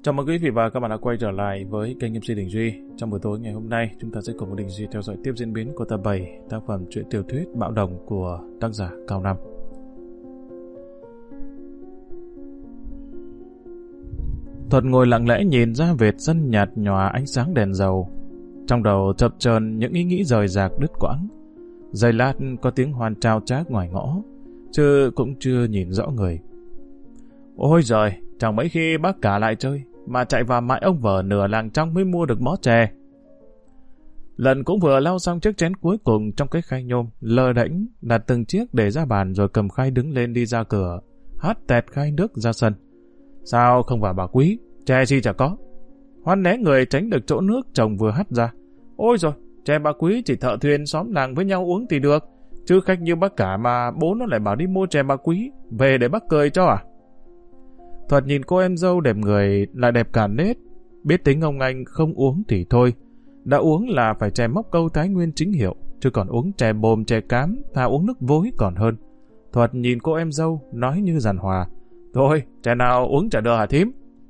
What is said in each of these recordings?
Chào mừng quý vị và các bạn đã quay trở lại với kênh MC Đình Duy. Trong buổi tối ngày hôm nay, chúng ta sẽ cùng với Đình Duy theo dõi tiếp diễn biến của tập 7 tác phẩm truyện tiểu thuyết Bạo Đồng của tác giả Cao Năm. Thuật ngồi lặng lẽ nhìn ra vệt sân nhạt nhòa ánh sáng đèn dầu. Trong đầu chập chờn những ý nghĩ rời rạc đứt quãng. Giây lát có tiếng hoan trao trác ngoài ngõ, chứ cũng chưa nhìn rõ người. Ôi giời, chẳng mấy khi bác cả lại chơi, mà chạy vào mãi ông vợ nửa làng trong mới mua được mó chè. Lần cũng vừa lau xong chiếc chén cuối cùng trong cái khay nhôm, lờ đễnh đặt từng chiếc để ra bàn rồi cầm khay đứng lên đi ra cửa, hắt tẹt khay nước ra sân. Sao không vào bà Quý, chè gì chả có. Hoan né người tránh được chỗ nước chồng vừa hắt ra. Ôi rồi, chè bà Quý chỉ thợ thuyền xóm làng với nhau uống thì được, chứ khách như bác cả mà bố nó lại bảo đi mua chè bà Quý, về để bác cười cho à? Thuật nhìn cô em dâu đẹp người lại đẹp cả nết, biết tính ông anh không uống thì thôi, đã uống là phải chè móc câu Thái Nguyên chính hiệu, chứ còn uống chè bồm chè cám thà uống nước vối còn hơn. Thuật nhìn cô em dâu nói như giàn hòa, thôi chè nào uống chả được hả thím?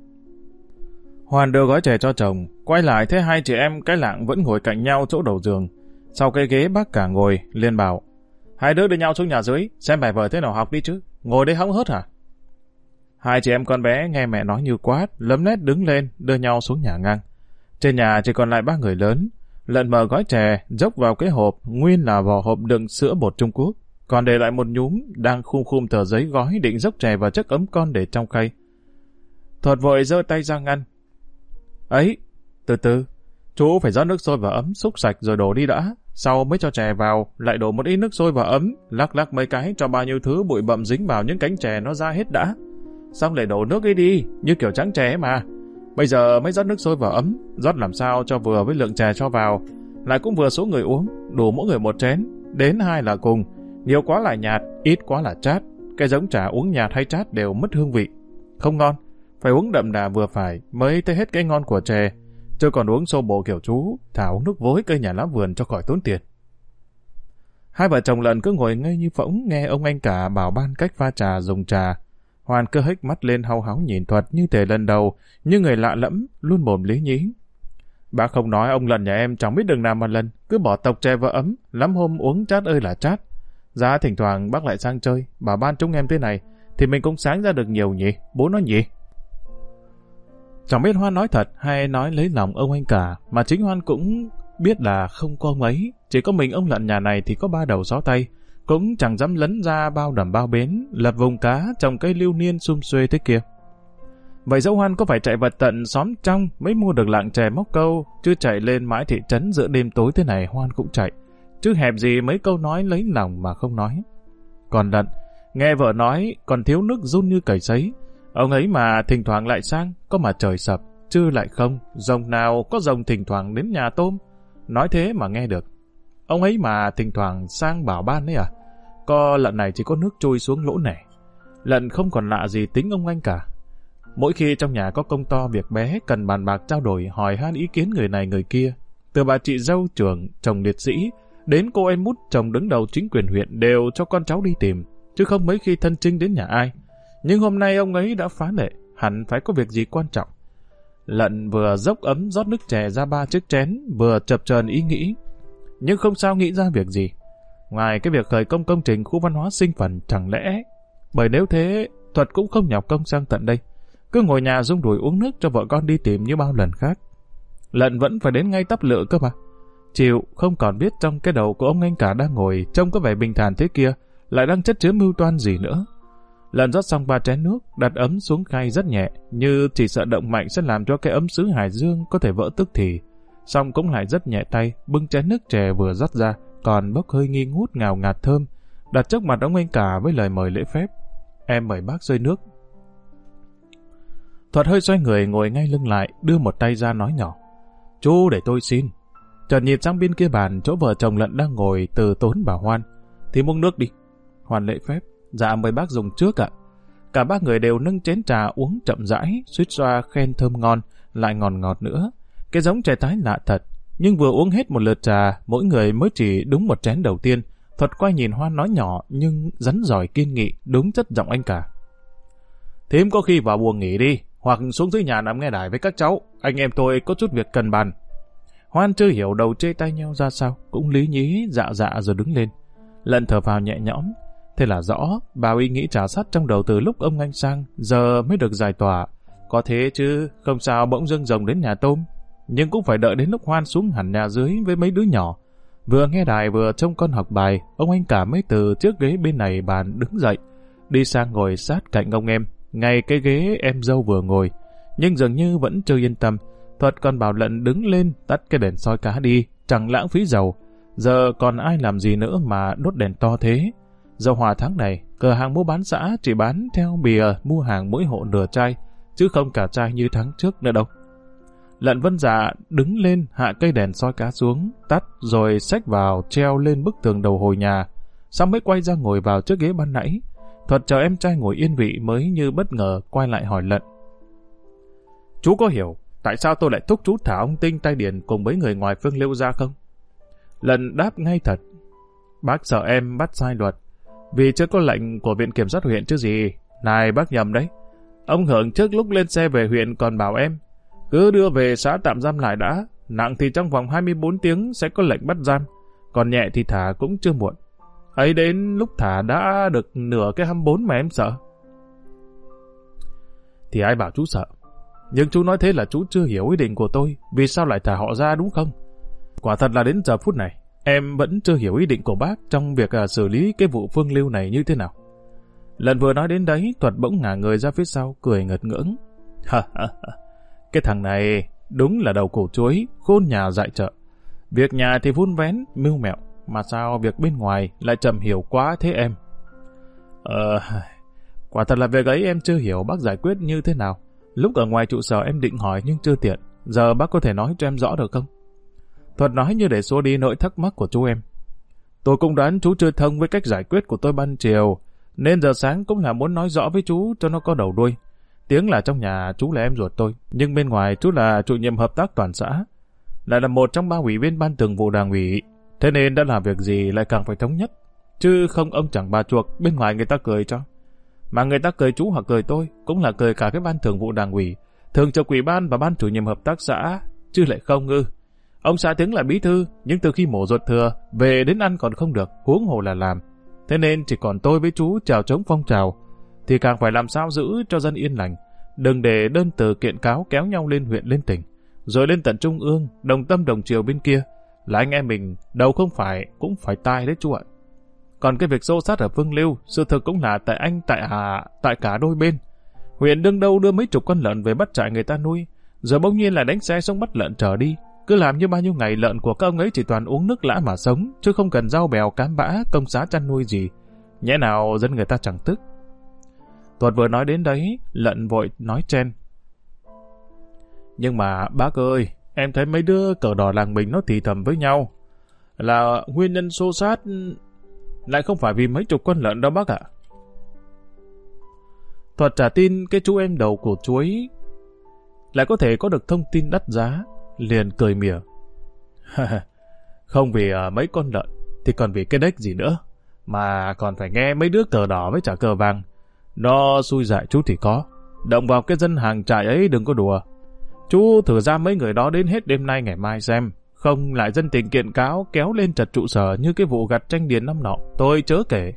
Hoàn đưa gói chè cho chồng, quay lại thấy hai chị em cái lạng vẫn ngồi cạnh nhau chỗ đầu giường. Sau cái ghế bác cả ngồi, liền bảo, hai đứa đưa nhau xuống nhà dưới xem bài vở thế nào học đi chứ, ngồi đây hóng hớt hả? Hai chị em con bé nghe mẹ nói như quát, lấm lét đứng lên, đưa nhau xuống nhà ngang. Trên nhà chỉ còn lại ba người lớn. Lận mở gói chè, dốc vào cái hộp, nguyên là vỏ hộp đựng sữa bột Trung Quốc. Còn để lại một nhúm, đang khum tờ giấy gói định dốc chè vào chiếc ấm con để trong khay. Thuật vội giơ tay ra ngăn. Ấy, từ từ, chú phải rót nước sôi vào ấm, xúc sạch rồi đổ đi đã. Sau mới cho chè vào, lại đổ một ít nước sôi vào ấm, lắc mấy cái cho bao nhiêu thứ bụi bặm dính vào những cánh chè nó ra hết đã. Xong lại đổ nước ấy đi, như kiểu trắng chè mà. Bây giờ mới rót nước sôi vào ấm, rót làm sao cho vừa với lượng chè cho vào, lại cũng vừa số người uống, đủ mỗi người một chén, đến hai là cùng, nhiều quá là nhạt, ít quá là chát. Cái giống trà uống nhạt hay chát đều mất hương vị, không ngon, phải uống đậm đà vừa phải mới thấy hết cái ngon của chè, chứ còn uống xô bồ kiểu chú, thả uống nước vối cây nhà lá vườn cho khỏi tốn tiền. Hai vợ chồng Lận cứ ngồi ngây như phỗng nghe ông anh cả bảo ban cách pha trà dùng trà. Hoàn cứ hếch mắt lên hau háo nhìn Thuật như thể lần đầu, như người lạ lẫm, luôn mồm lý nhí. Bác không nói ông Lận nhà em chẳng biết đường nào mà lần, cứ bỏ tộc chè vào ấm, lắm hôm uống chát ơi là chát. Giá thỉnh thoảng bác lại sang chơi, bảo ban chúng em thế này, thì mình cũng sáng ra được nhiều nhỉ, bố nói nhỉ. Chẳng biết Hoan nói thật hay nói lấy lòng ông anh cả, mà chính Hoan cũng biết là không có ông ấy, chỉ có mình ông Lận nhà này thì có ba đầu sáu tay. Cũng chẳng dám lấn ra bao đầm bao bến, lập vùng cá trồng cây lưu niên sum xuê thế kia. Vậy dẫu Hoan có phải chạy vật tận xóm trong mới mua được lạng chè móc câu, chứ chạy lên mãi thị trấn giữa đêm tối thế này Hoan cũng chạy, chứ hẹp gì mấy câu nói lấy lòng mà không nói. Còn Lận, nghe vợ nói còn thiếu nước run như cầy sấy, ông ấy mà thỉnh thoảng lại sang, có mà trời sập, chứ lại không, rồng nào có rồng thỉnh thoảng đến nhà tôm, nói thế mà nghe được. Ông ấy mà thỉnh thoảng sang bảo ban ấy à, có Lận này chỉ có nước trôi xuống lỗ nẻ. Lận không còn lạ gì tính ông anh cả. Mỗi khi trong nhà có công to việc bé cần bàn bạc trao đổi hỏi han ý kiến người này người kia, từ bà chị dâu trưởng, chồng liệt sĩ, đến cô em út chồng đứng đầu chính quyền huyện đều cho con cháu đi tìm, chứ không mấy khi thân chinh đến nhà ai. Nhưng hôm nay ông ấy đã phá lệ, hẳn phải có việc gì quan trọng. Lận vừa dốc ấm rót nước chè ra ba chiếc chén, vừa chập chờn ý nghĩ, nhưng không sao nghĩ ra việc gì. Ngoài cái việc khởi công trình khu văn hóa sinh phần chẳng lẽ, bởi nếu thế, Thuật cũng không nhọc công sang tận đây, cứ ngồi nhà rung đùi uống nước cho vợ con đi tìm như bao lần khác. Lận vẫn phải đến ngay tắp lự cơ mà. Chịu không còn biết trong cái đầu của ông anh cả đang ngồi trông có vẻ bình thản thế kia, lại đang chất chứa mưu toan gì nữa. Lận rót xong ba chén nước, đặt ấm xuống khay rất nhẹ, như chỉ sợ động mạnh sẽ làm cho cái ấm sứ Hải Dương có thể vỡ tức thì. Xong cũng lại rất nhẹ tay, bưng chén nước chè vừa rót ra, còn bốc hơi nghi ngút ngào ngạt thơm, đặt trước mặt ông anh cả với lời mời lễ phép. Em mời bác rơi nước. Thuật hơi xoay người ngồi ngay lưng lại, đưa một tay ra nói nhỏ. Chú để tôi xin. Chợt nhìn sang bên kia bàn, chỗ vợ chồng Lận đang ngồi, từ tốn bảo Hoan. Thì uống nước đi. Hoan lễ phép. Dạ mời bác dùng trước ạ. Cả ba người đều nâng chén trà uống chậm rãi, suýt xoa khen thơm ngon, lại ngọt ngọt nữa. Cái giống chè tái lạ thật. Nhưng vừa uống hết một lượt trà, mỗi người mới chỉ đúng một chén đầu tiên. Thuật quay nhìn Hoan nói nhỏ nhưng rắn giỏi kiên nghị, đúng chất giọng anh cả. Thím có khi vào buồng nghỉ đi, hoặc xuống dưới nhà nằm nghe đài với các cháu. Anh em tôi có chút việc cần bàn. Hoan chưa hiểu đầu chê tay nhau ra sao, cũng lý nhí dạ rồi đứng lên. Lận thở vào nhẹ nhõm. Thế là rõ, bao ý nghĩ trả sắt trong đầu từ lúc ông anh sang, giờ mới được giải tỏa. Có thế chứ, không sao bỗng dưng rồng đến nhà tôm. Nhưng cũng phải đợi đến lúc Hoan xuống hẳn nhà dưới với mấy đứa nhỏ. Vừa nghe đài vừa trông con học bài, ông anh cả mới từ chiếc ghế bên này bàn đứng dậy, đi sang ngồi sát cạnh ông em, ngay cái ghế em dâu vừa ngồi. Nhưng dường như vẫn chưa yên tâm. Thuật còn bảo Lận đứng lên tắt cái đèn soi cá đi, chẳng lãng phí dầu. Giờ còn ai làm gì nữa mà đốt đèn to thế. Dầu hỏa tháng này, cửa hàng mua bán xã chỉ bán theo bìa mua hàng mỗi hộ nửa chai, chứ không cả chai như tháng trước nữa đâu. Lận vân dạ đứng lên hạ cây đèn soi cá xuống, tắt rồi xách vào treo lên bức tường đầu hồi nhà, xong mới quay ra ngồi vào chiếc ghế ban nãy. Thuật chờ em trai ngồi yên vị mới như bất ngờ quay lại hỏi Lận. Chú có hiểu tại sao tôi lại thúc chú thả ông Tinh tay điền cùng mấy người ngoài Phương Liêu ra không? Lận đáp ngay thật. Bác sợ em bắt sai luật, vì chưa có lệnh của Viện Kiểm sát huyện chứ gì. Này bác nhầm đấy. Ông Hưởng trước lúc lên xe về huyện còn bảo em, cứ đưa về xã tạm giam lại đã, nặng thì trong vòng 24 tiếng sẽ có lệnh bắt giam, còn nhẹ thì thả cũng chưa muộn. Ấy đến lúc thả đã được nửa cái 24 mà em sợ. Thì ai bảo chú sợ. Nhưng chú nói thế là chú chưa hiểu ý định của tôi, vì sao lại thả họ ra đúng không? Quả thật là đến giờ phút này, em vẫn chưa hiểu ý định của bác trong việc xử lý cái vụ Phương Liêu này như thế nào. Lần vừa nói đến đấy, Thuật bỗng ngả người ra phía sau, cười ngật ngưỡng. Cái thằng này đúng là đầu cổ chuối, khôn nhà dại chợ. Việc nhà thì vun vén, mưu mẹo, mà sao việc bên ngoài lại chậm hiểu quá thế em? Quả thật là việc ấy em chưa hiểu bác giải quyết như thế nào. Lúc ở ngoài trụ sở em định hỏi nhưng chưa tiện. Giờ bác có thể nói cho em rõ được không? Thuật nói như để xua đi nỗi thắc mắc của chú em. Tôi cũng đoán chú chưa thông với cách giải quyết của tôi ban chiều, nên giờ sáng cũng là muốn nói rõ với chú cho nó có đầu đuôi. Tiếng là trong nhà chú là em ruột tôi, nhưng bên ngoài chú là chủ nhiệm hợp tác toàn xã, lại là một trong 3 ủy viên ban thường vụ đảng ủy. Thế nên đã làm việc gì lại càng phải thống nhất, chứ không ông chẳng bà chuộc bên ngoài người ta cười cho. Mà người ta cười chú hoặc cười tôi cũng là cười cả cái ban thường vụ đảng ủy, thường trực ủy ban và ban chủ nhiệm hợp tác xã, chứ lại không ư. Ông xã Tiếng là bí thư, nhưng từ khi mổ ruột thừa về đến ăn còn không được, huống hồ là làm. Thế nên chỉ còn tôi với chú chèo chống phong trào, thì càng phải làm sao giữ cho dân yên lành, đừng để đơn từ kiện cáo kéo nhau lên huyện lên tỉnh, rồi lên tận trung ương, đồng tâm đồng chiều bên kia, là anh em mình đầu không phải cũng phải tai đấy chú ạ. Còn cái việc xô sát ở Phương Liêu, sự thực cũng là tại anh tại cả đôi bên. Huyện đương đâu đưa mấy chục con lợn về bắt trại người ta nuôi, giờ bỗng nhiên là đánh xe xong bắt lợn trở đi, cứ làm như bao nhiêu ngày lợn của các ông ấy chỉ toàn uống nước lã mà sống, chứ không cần rau bèo cám bã công xá chăn nuôi gì. Nhẽ nào dân người ta chẳng tức. Thuật vừa nói đến đấy, Lận vội nói chen. Nhưng mà bác ơi, em thấy mấy đứa cờ đỏ làng mình nó thì thầm với nhau, là nguyên nhân xô sát lại không phải vì mấy chục con lợn đâu bác ạ. Thuật trả tin cái chú em đầu cổ chuối lại có thể có được thông tin đắt giá, liền cười mỉa. Không vì mấy con lợn thì còn vì cái đếch gì nữa, mà còn phải nghe mấy đứa cờ đỏ với trả cờ vàng. Nó xui dại chú thì có, động vào cái dân hàng trại ấy đừng có đùa. Chú thử ra mấy người đó đến hết đêm nay ngày mai xem, không lại dân tình kiện cáo kéo lên trật trụ sở như cái vụ gặt tranh điền năm nọ, tôi chớ kể.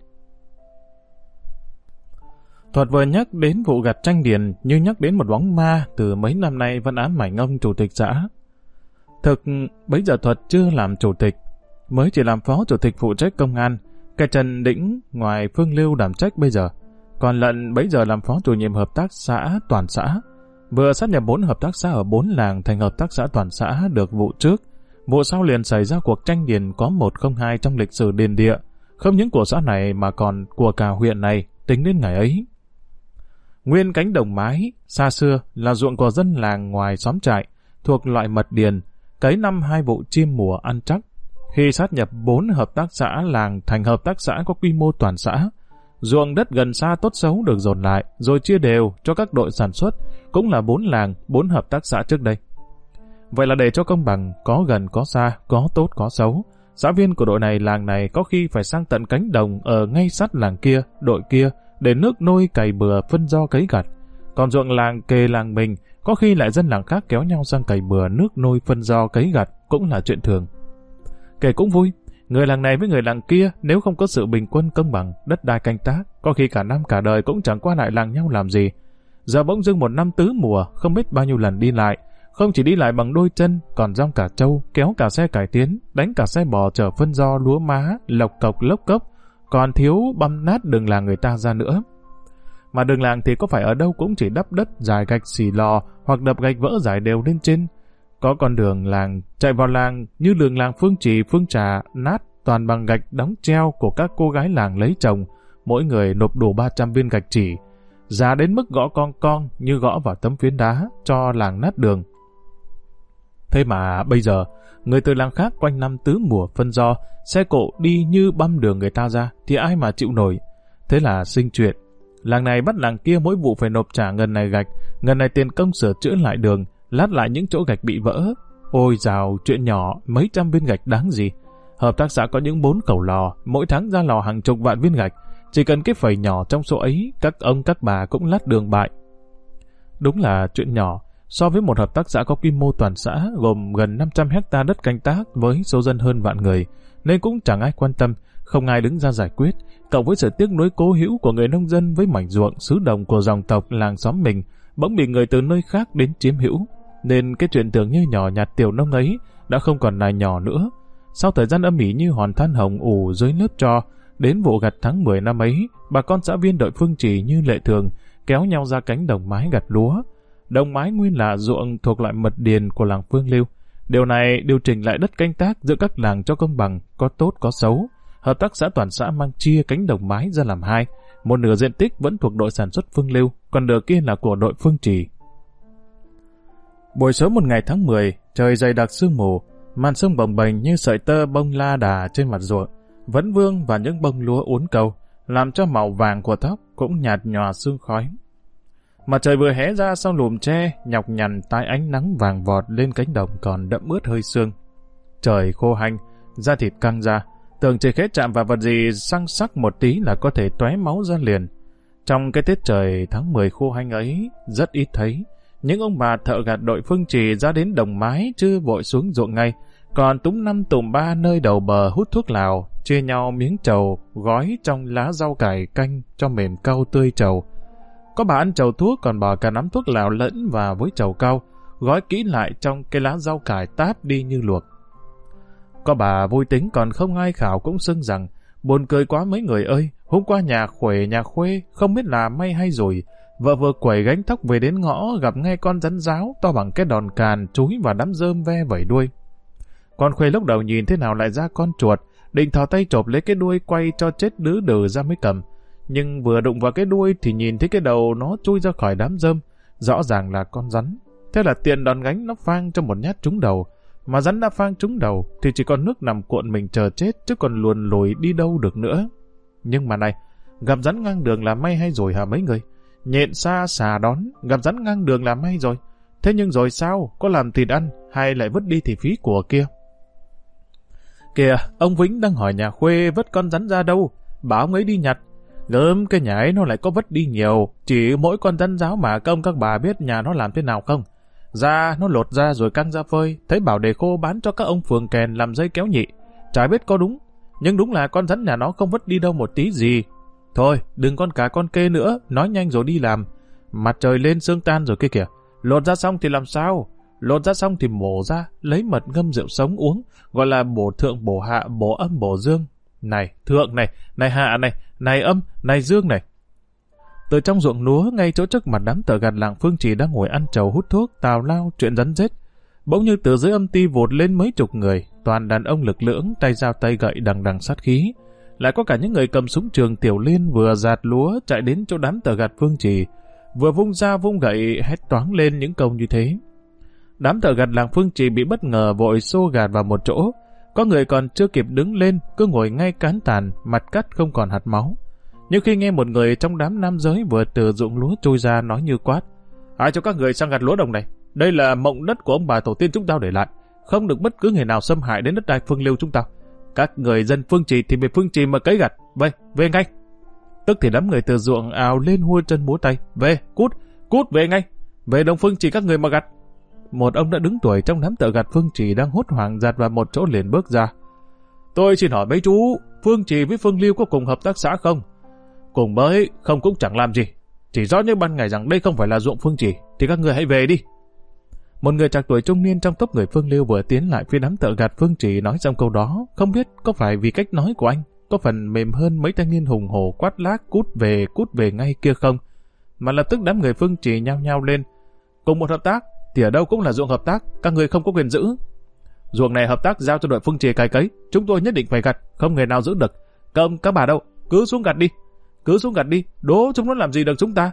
Thuật vừa nhắc đến vụ gặt tranh điền như nhắc đến một bóng ma từ mấy năm nay vẫn ám ảnh ông chủ tịch xã. Thực bấy giờ Thuật chưa làm chủ tịch, mới chỉ làm phó chủ tịch phụ trách công an, cái Trần Đĩnh ngoài Phương Liêu đảm trách bây giờ. Còn Lận bấy giờ làm phó chủ nhiệm hợp tác xã toàn xã, vừa sát nhập 4 hợp tác xã ở 4 làng thành hợp tác xã toàn xã được vụ trước. Vụ sau liền xảy ra cuộc tranh điền có 102 trong lịch sử điền địa, không những của xã này mà còn của cả huyện này tính đến ngày ấy. Nguyên cánh đồng mái xa xưa là ruộng của dân làng ngoài xóm trại, thuộc loại mật điền, cấy năm 2 vụ chiêm mùa ăn chắc. Khi sát nhập 4 hợp tác xã làng thành hợp tác xã có quy mô toàn xã, ruộng đất gần xa tốt xấu được dồn lại rồi chia đều cho các đội sản xuất, cũng là 4 làng, 4 hợp tác xã trước đây. Vậy là để cho công bằng, có gần có xa, có tốt có xấu, xã viên của đội này làng này có khi phải sang tận cánh đồng ở ngay sát làng kia, đội kia, để nước nôi cày bừa phân do cấy gặt. Còn ruộng làng kề làng mình, có khi lại dân làng khác kéo nhau sang cày bừa nước nôi phân do cấy gặt cũng là chuyện thường. Kể cũng vui, người làng này với người làng kia nếu không có sự bình quân công bằng, đất đai canh tác, có khi cả năm cả đời cũng chẳng qua lại làng nhau làm gì. Giờ bỗng dưng một năm tứ mùa, không biết bao nhiêu lần đi lại, không chỉ đi lại bằng đôi chân, còn rong cả trâu, kéo cả xe cải tiến, đánh cả xe bò chở phân do lúa má, lộc cọc lốc cốc, còn thiếu băm nát đường làng người ta ra nữa. Mà đường làng thì có phải ở đâu cũng chỉ đắp đất, rải gạch xì lò hoặc đập gạch vỡ rải đều lên trên. Có con đường làng chạy vào làng như đường làng Phương Trì, Phương Trà nát toàn bằng gạch đóng treo của các cô gái làng lấy chồng, mỗi người nộp đủ 300 viên gạch chỉ, giá đến mức gõ con như gõ vào tấm phiến đá cho làng nát đường. Thế mà bây giờ, người từ làng khác quanh năm tứ mùa phân do, xe cộ đi như băm đường người ta ra, thì ai mà chịu nổi. Thế là sinh chuyện. Làng này bắt làng kia mỗi vụ phải nộp trả ngần này gạch, ngần này tiền công sửa chữa lại đường, lát lại những chỗ gạch bị vỡ. Ôi dào, chuyện nhỏ, mấy trăm viên gạch đáng gì. Hợp tác xã có những 4 cầu lò, mỗi tháng ra lò hàng chục vạn viên gạch. Chỉ cần cái phẩy nhỏ trong số ấy, các ông các bà cũng lát đường bại. Đúng là chuyện nhỏ, so với một hợp tác xã có quy mô toàn xã gồm gần 500 hecta đất canh tác với số dân hơn vạn người, nên cũng chẳng ai quan tâm, không ai đứng ra giải quyết. Cộng với sự tiếc nuối cố hữu của người nông dân với mảnh ruộng xứ đồng của dòng tộc làng xóm mình, bỗng bị người từ nơi khác đến chiếm hữu, nên cái chuyện tưởng như nhỏ nhặt tiểu nông ấy đã không còn là nhỏ nữa. Sau thời gian âm ỉ như hòn than hồng ủ dưới lớp tro, đến vụ gặt tháng 10 năm ấy, bà con xã viên đội Phương Trì như lệ thường kéo nhau ra cánh đồng mái gặt lúa. Đồng mái nguyên là ruộng thuộc loại mật điền của làng Phương Lưu. Điều này điều chỉnh lại đất canh tác giữa các làng cho công bằng, có tốt có xấu. Hợp tác xã toàn xã mang chia cánh đồng mái ra làm hai, một nửa diện tích vẫn thuộc đội sản xuất Phương Lưu, còn nửa kia là của đội Phương Trì. Buổi sớm một ngày tháng 10, trời dày đặc sương mù, màn sương bồng bềnh như sợi tơ bông la đà trên mặt ruộng, vấn vương và những bông lúa uốn câu, làm cho màu vàng của tóc cũng nhạt nhòa sương khói. Mặt trời vừa hé ra sau lùm tre, nhọc nhằn tái ánh nắng vàng vọt lên cánh đồng còn đậm ướt hơi sương. Trời khô hanh, da thịt căng ra, tưởng chỉ khẽ chạm vào vật gì xăng sắc một tí là có thể tóe máu ra liền. Trong cái Tết trời tháng 10 khô hanh ấy, rất ít thấy. Những ông bà thợ gặt đội Phương Trì ra đến đồng mái chưa vội xuống ruộng ngay, còn túm 5 tụm 3 nơi đầu bờ hút thuốc lào, chia nhau miếng trầu, gói trong lá rau cải canh cho mềm cau tươi trầu. Có bà ăn trầu thuốc còn bỏ cả nắm thuốc lào lẫn vào với trầu cau, gói kỹ lại trong cái lá rau cải táp đi như luộc. Có bà vui tính còn không ai khảo cũng xưng rằng, buồn cười quá mấy người ơi, hôm qua nhà Khuể nhà Khuê không biết là may hay rồi, vợ vừa quẩy gánh thóc về đến ngõ gặp ngay con rắn ráo to bằng cái đòn càn chúi vào đám rơm ve vẩy đuôi. Con Khuê lúc đầu nhìn thế nào lại ra con chuột, định thò tay chộp lấy cái đuôi quay cho chết đứ đừ ra mới cầm. Nhưng vừa đụng vào cái đuôi thì nhìn thấy cái đầu nó chui ra khỏi đám rơm, rõ ràng là con rắn. Thế là tiện đòn gánh nó phang cho một nhát trúng đầu, mà rắn đã phang trúng đầu thì chỉ còn nước nằm cuộn mình chờ chết chứ còn luồn lùi đi đâu được nữa. Nhưng mà này, gặp rắn ngang đường là may hay rồi hả mấy người? Nhện xa xà đón, gặp rắn ngang đường là may rồi. Thế nhưng rồi sao? Có làm thịt ăn hay lại vứt đi thì phí của kia? Kìa, ông Vĩnh đang hỏi nhà Khuê vứt con rắn ra đâu, bảo ông ấy đi nhặt. Gớm, cái nhà ấy nó lại có vứt đi nhiều, chỉ mỗi con rắn ráo mà các bà biết nhà nó làm thế nào không? Da nó lột ra rồi căng ra phơi, thấy bảo để khô bán cho các ông phường kèn làm dây kéo nhị. Chả biết có đúng, nhưng đúng là con rắn nhà nó không vứt đi đâu một tí gì. Thôi, đừng con cá con kê nữa, nói nhanh rồi đi làm. Mặt trời lên sương tan rồi kia kìa. Lột ra xong thì làm sao? Lột ra xong thì mổ ra, lấy mật ngâm rượu sống uống, gọi là bổ thượng bổ hạ, bổ âm bổ dương. Này, thượng này, này hạ này, này âm, này dương này. Từ trong ruộng lúa ngay chỗ trước mặt đám thợ gặt làng Phương Trì đang ngồi ăn trầu hút thuốc, tào lao chuyện rắn rết. Bỗng như từ dưới âm ty vụt lên mấy chục người, toàn đàn ông lực lưỡng, tay dao tay gậy đằng đằng sát khí. Lại có cả những người cầm súng trường tiểu liên vừa giạt lúa chạy đến chỗ đám thợ gặt Phương Trì, vừa vung dao vung gậy hét toáng lên những câu như thế. Đám thợ gặt làng Phương Trì bị bất ngờ vội xô gạt vào một chỗ, có người còn chưa kịp đứng lên cứ ngồi ngay cán tàn, mặt cắt không còn hạt máu. Nhưng khi nghe một người trong đám nam giới vừa từ ruộng lúa trôi ra nói như quát: ai cho các người sang gặt lúa đồng này? Đây là mộng đất của ông bà tổ tiên chúng tao để lại, không được bất cứ người nào xâm hại đến đất đai Phương Lưu chúng tao. Các người dân Phương Trì thì về Phương Trì mà cấy gặt, về ngay. Tức thì đám người từ ruộng ào lên hua chân múa tay: về, cút, Cút về ngay, về đồng Phương Trì các người mà gặt. Một ông đã đứng tuổi trong đám thợ gặt Phương Trì đang hốt hoảng giạt vào một chỗ liền bước ra. Tôi xin hỏi mấy chú, Phương Trì với Phương Lưu có cùng hợp tác xã không? Cùng mới, không cũng chẳng làm gì. Chỉ rõ như ban ngày rằng đây không phải là ruộng Phương Trì, thì các người hãy về đi. Một người trạc tuổi trung niên trong tốp người Phương Lưu vừa tiến lại phía đám thợ gặt Phương Trì nói xong câu đó, không biết có phải vì cách nói của anh có phần mềm hơn mấy thanh niên hùng hổ quát lác cút về ngay kia không, mà lập tức đám người Phương Trì nhao nhao lên. Cùng một hợp tác thì ở đâu cũng là ruộng hợp tác, các người không có quyền giữ. Ruộng này hợp tác giao cho đội Phương Trì cày cấy, chúng tôi nhất định phải gặt, không người nào giữ được. Các bà đâu, cứ xuống gặt đi, đố chúng nó làm gì được chúng ta.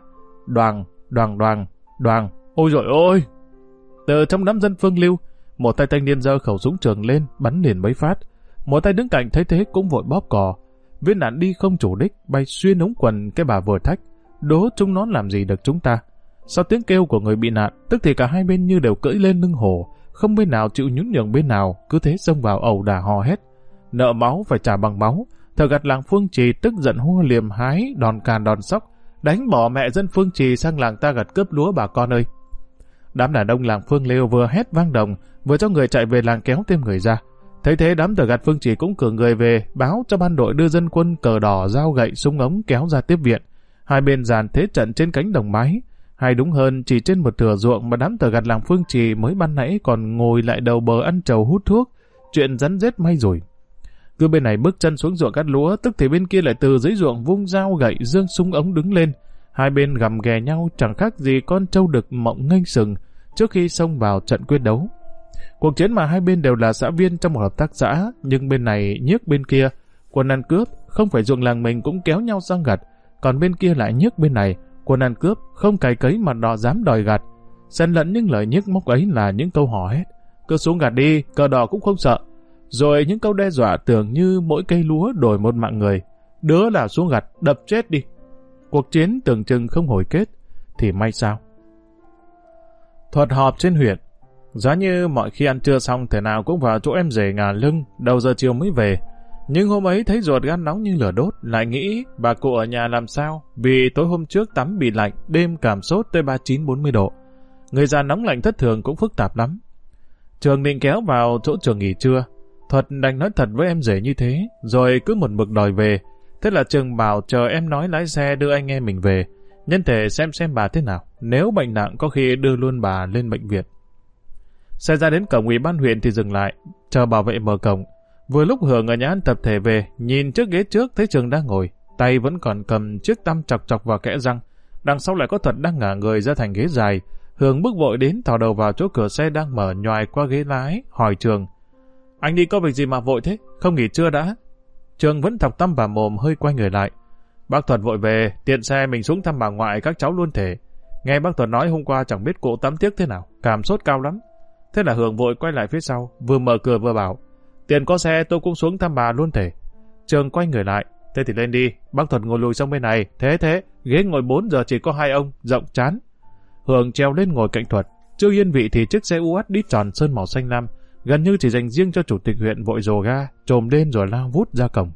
Đoàng, ôi dồi ôi. Từ trong đám dân Phương Lưu, một tay thanh niên giơ khẩu súng trường lên, bắn liền mấy phát. Một tay đứng cạnh thấy thế cũng vội bóp cò. Viên đạn đi không chủ đích, bay xuyên ống quần cái bà vừa thách. Đố chúng nó làm gì được chúng ta. Sau tiếng kêu của người bị nạn, tức thì cả hai bên như đều cưỡi lên lưng hổ, không bên nào chịu nhún nhường bên nào, cứ thế xông vào ẩu đả hò hét. Nợ máu phải trả bằng máu. Thợ gặt làng Phương Trì tức giận hô liềm hái, đòn càn đòn sóc, đánh bỏ mẹ dân Phương Trì sang làng ta gặt cướp lúa bà con ơi. Đám đàn ông làng Phương Liêu vừa hét vang đồng, vừa cho người chạy về làng kéo thêm người ra. Thấy thế đám thợ gặt Phương Trì cũng cử người về, báo cho ban đội đưa dân quân cờ đỏ, dao gậy, súng ống kéo ra tiếp viện. Hai bên dàn thế trận trên cánh đồng mái, hay đúng hơn chỉ trên một thửa ruộng mà đám thợ gặt làng Phương Trì mới ban nãy còn ngồi lại đầu bờ ăn trầu hút thuốc, chuyện rắn rết may rủi. Cứ bên này bước chân xuống ruộng cắt lúa, tức thì bên kia lại từ dưới ruộng vung dao gậy giương súng ống đứng lên. Hai bên gầm ghè nhau chẳng khác gì con trâu đực mộng nghênh sừng trước khi xông vào trận quyết đấu. Cuộc chiến mà hai bên đều là xã viên trong một hợp tác xã, nhưng bên này nhức bên kia, quân ăn cướp, không phải ruộng làng mình cũng kéo nhau sang gặt, còn bên kia lại nhức bên này, quân ăn cướp, không cày cấy mà đò dám đòi gặt. Xen lẫn những lời nhức móc ấy là những câu hò hét, cứ xuống gặt đi, cờ đỏ cũng không sợ. Rồi những câu đe dọa tưởng như mỗi cây lúa đổi một mạng người, đứa là xuống gặt, đập chết đi. Cuộc chiến tưởng chừng không hồi kết, thì may sao. Thuật họp trên huyện. Giá như mọi khi ăn trưa xong thể nào cũng vào chỗ em rể ngả lưng, đầu giờ chiều mới về. Nhưng hôm ấy thấy ruột gan nóng như lửa đốt, lại nghĩ bà cụ ở nhà làm sao, vì tối hôm trước tắm bị lạnh, đêm cảm sốt tới 39-40 độ. Người già nóng lạnh thất thường cũng phức tạp lắm. Trường định kéo vào chỗ Trường nghỉ trưa. Thuật đành nói thật với em rể như thế, rồi cứ một mực đòi về. Thế là Trường bảo chờ em nói lái xe đưa anh em mình về, nhân thể xem bà thế nào, nếu bệnh nặng có khi đưa luôn bà lên bệnh viện. Xe ra đến cổng ủy ban huyện thì dừng lại, chờ bảo vệ mở cổng. Vừa lúc Hưởng ở nhà ăn tập thể về, nhìn trước ghế trước thấy Trường đang ngồi, tay vẫn còn cầm chiếc tăm chọc chọc vào kẽ răng. Đằng sau lại có Thuật đang ngả người ra thành ghế dài. Hưởng bước vội đến thò đầu vào chỗ cửa xe đang mở nhoài qua ghế lái, hỏi Trường: Anh đi có việc gì mà vội thế, không nghỉ trưa đã? Trường vẫn thọc tăm vào mồm, hơi quay người lại. Bác Thuật vội về, tiện xe mình xuống thăm bà ngoại các cháu luôn thể. Nghe bác Thuật nói hôm qua chẳng biết cụ tắm tiếc thế nào, cảm sốt cao lắm. Thế là Hưởng vội quay lại phía sau, vừa mở cửa vừa bảo: Tiền có xe tôi cũng xuống thăm bà luôn thể. Trường quay người lại: Thế thì lên đi, bác Thuật ngồi lùi sang bên này, thế, ghế ngồi 4 giờ chỉ có 2 ông, rộng chán. Hưởng trèo lên ngồi cạnh Thuật, chưa yên vị thì chiếc xe UAT đít tròn sơn màu xanh lam, gần như chỉ dành riêng cho chủ tịch huyện, vội rồ ga, trồm lên rồi lao vút ra cổng.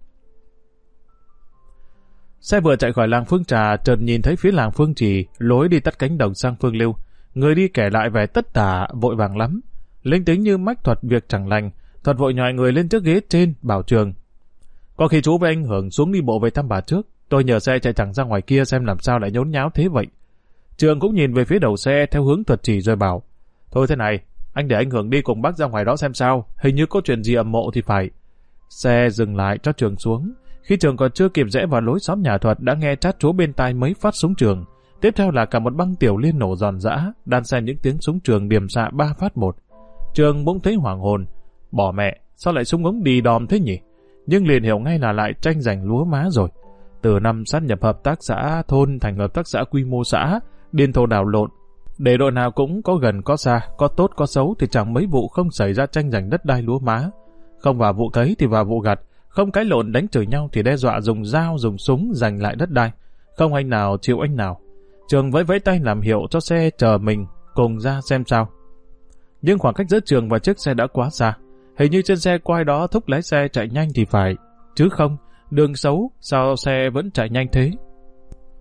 Xe vừa chạy khỏi làng Phương Trà, chợt nhìn thấy phía làng Phương Trì, lối đi tắt cánh đồng sang Phương Lưu. Người đi kẻ lại vẻ tất tả, vội vàng lắm. Linh tính như mách Thuật việc chẳng lành, Thuật vội nhòi người lên trước ghế trên, bảo Trường: Có khi chú với anh Hưởng xuống đi bộ về thăm bà trước, tôi nhờ xe chạy thẳng ra ngoài kia xem làm sao lại nhốn nháo thế vậy. Trường cũng nhìn về phía đầu xe theo hướng Thuật chỉ rồi bảo: Thôi thế này, anh để anh Hưởng đi cùng bác ra ngoài đó xem sao, hình như có chuyện gì ầm mộ thì phải. Xe dừng lại cho Trường xuống. Khi Trường còn chưa kịp rẽ vào lối xóm nhà Thuật đã nghe chát chúa bên tai mấy phát súng trường. Tiếp theo là cả một băng tiểu liên nổ giòn giã, đan xen những tiếng súng trường điềm xạ 3 phát một. Trường bỗng thấy hoảng hồn, bỏ mẹ, sao lại súng ống đi đòm thế nhỉ? Nhưng liền hiểu ngay là lại tranh giành lúa má rồi. Từ năm sát nhập hợp tác xã thôn thành hợp tác xã quy mô xã, điên thổ đảo lộn. Để đội nào cũng có gần có xa, có tốt có xấu thì chẳng mấy vụ không xảy ra tranh giành đất đai lúa má. Không vào vụ cấy thì vào vụ gặt, không cãi lộn đánh chửi nhau thì đe dọa dùng dao dùng súng giành lại đất đai. Không anh nào chịu anh nào. Trường vẫy tay làm hiệu cho xe chờ mình cùng ra xem sao. Nhưng khoảng cách giữa Trường và chiếc xe đã quá xa. Hình như trên xe có ai đó thúc lái xe chạy nhanh thì phải, chứ không, đường xấu sao xe vẫn chạy nhanh thế.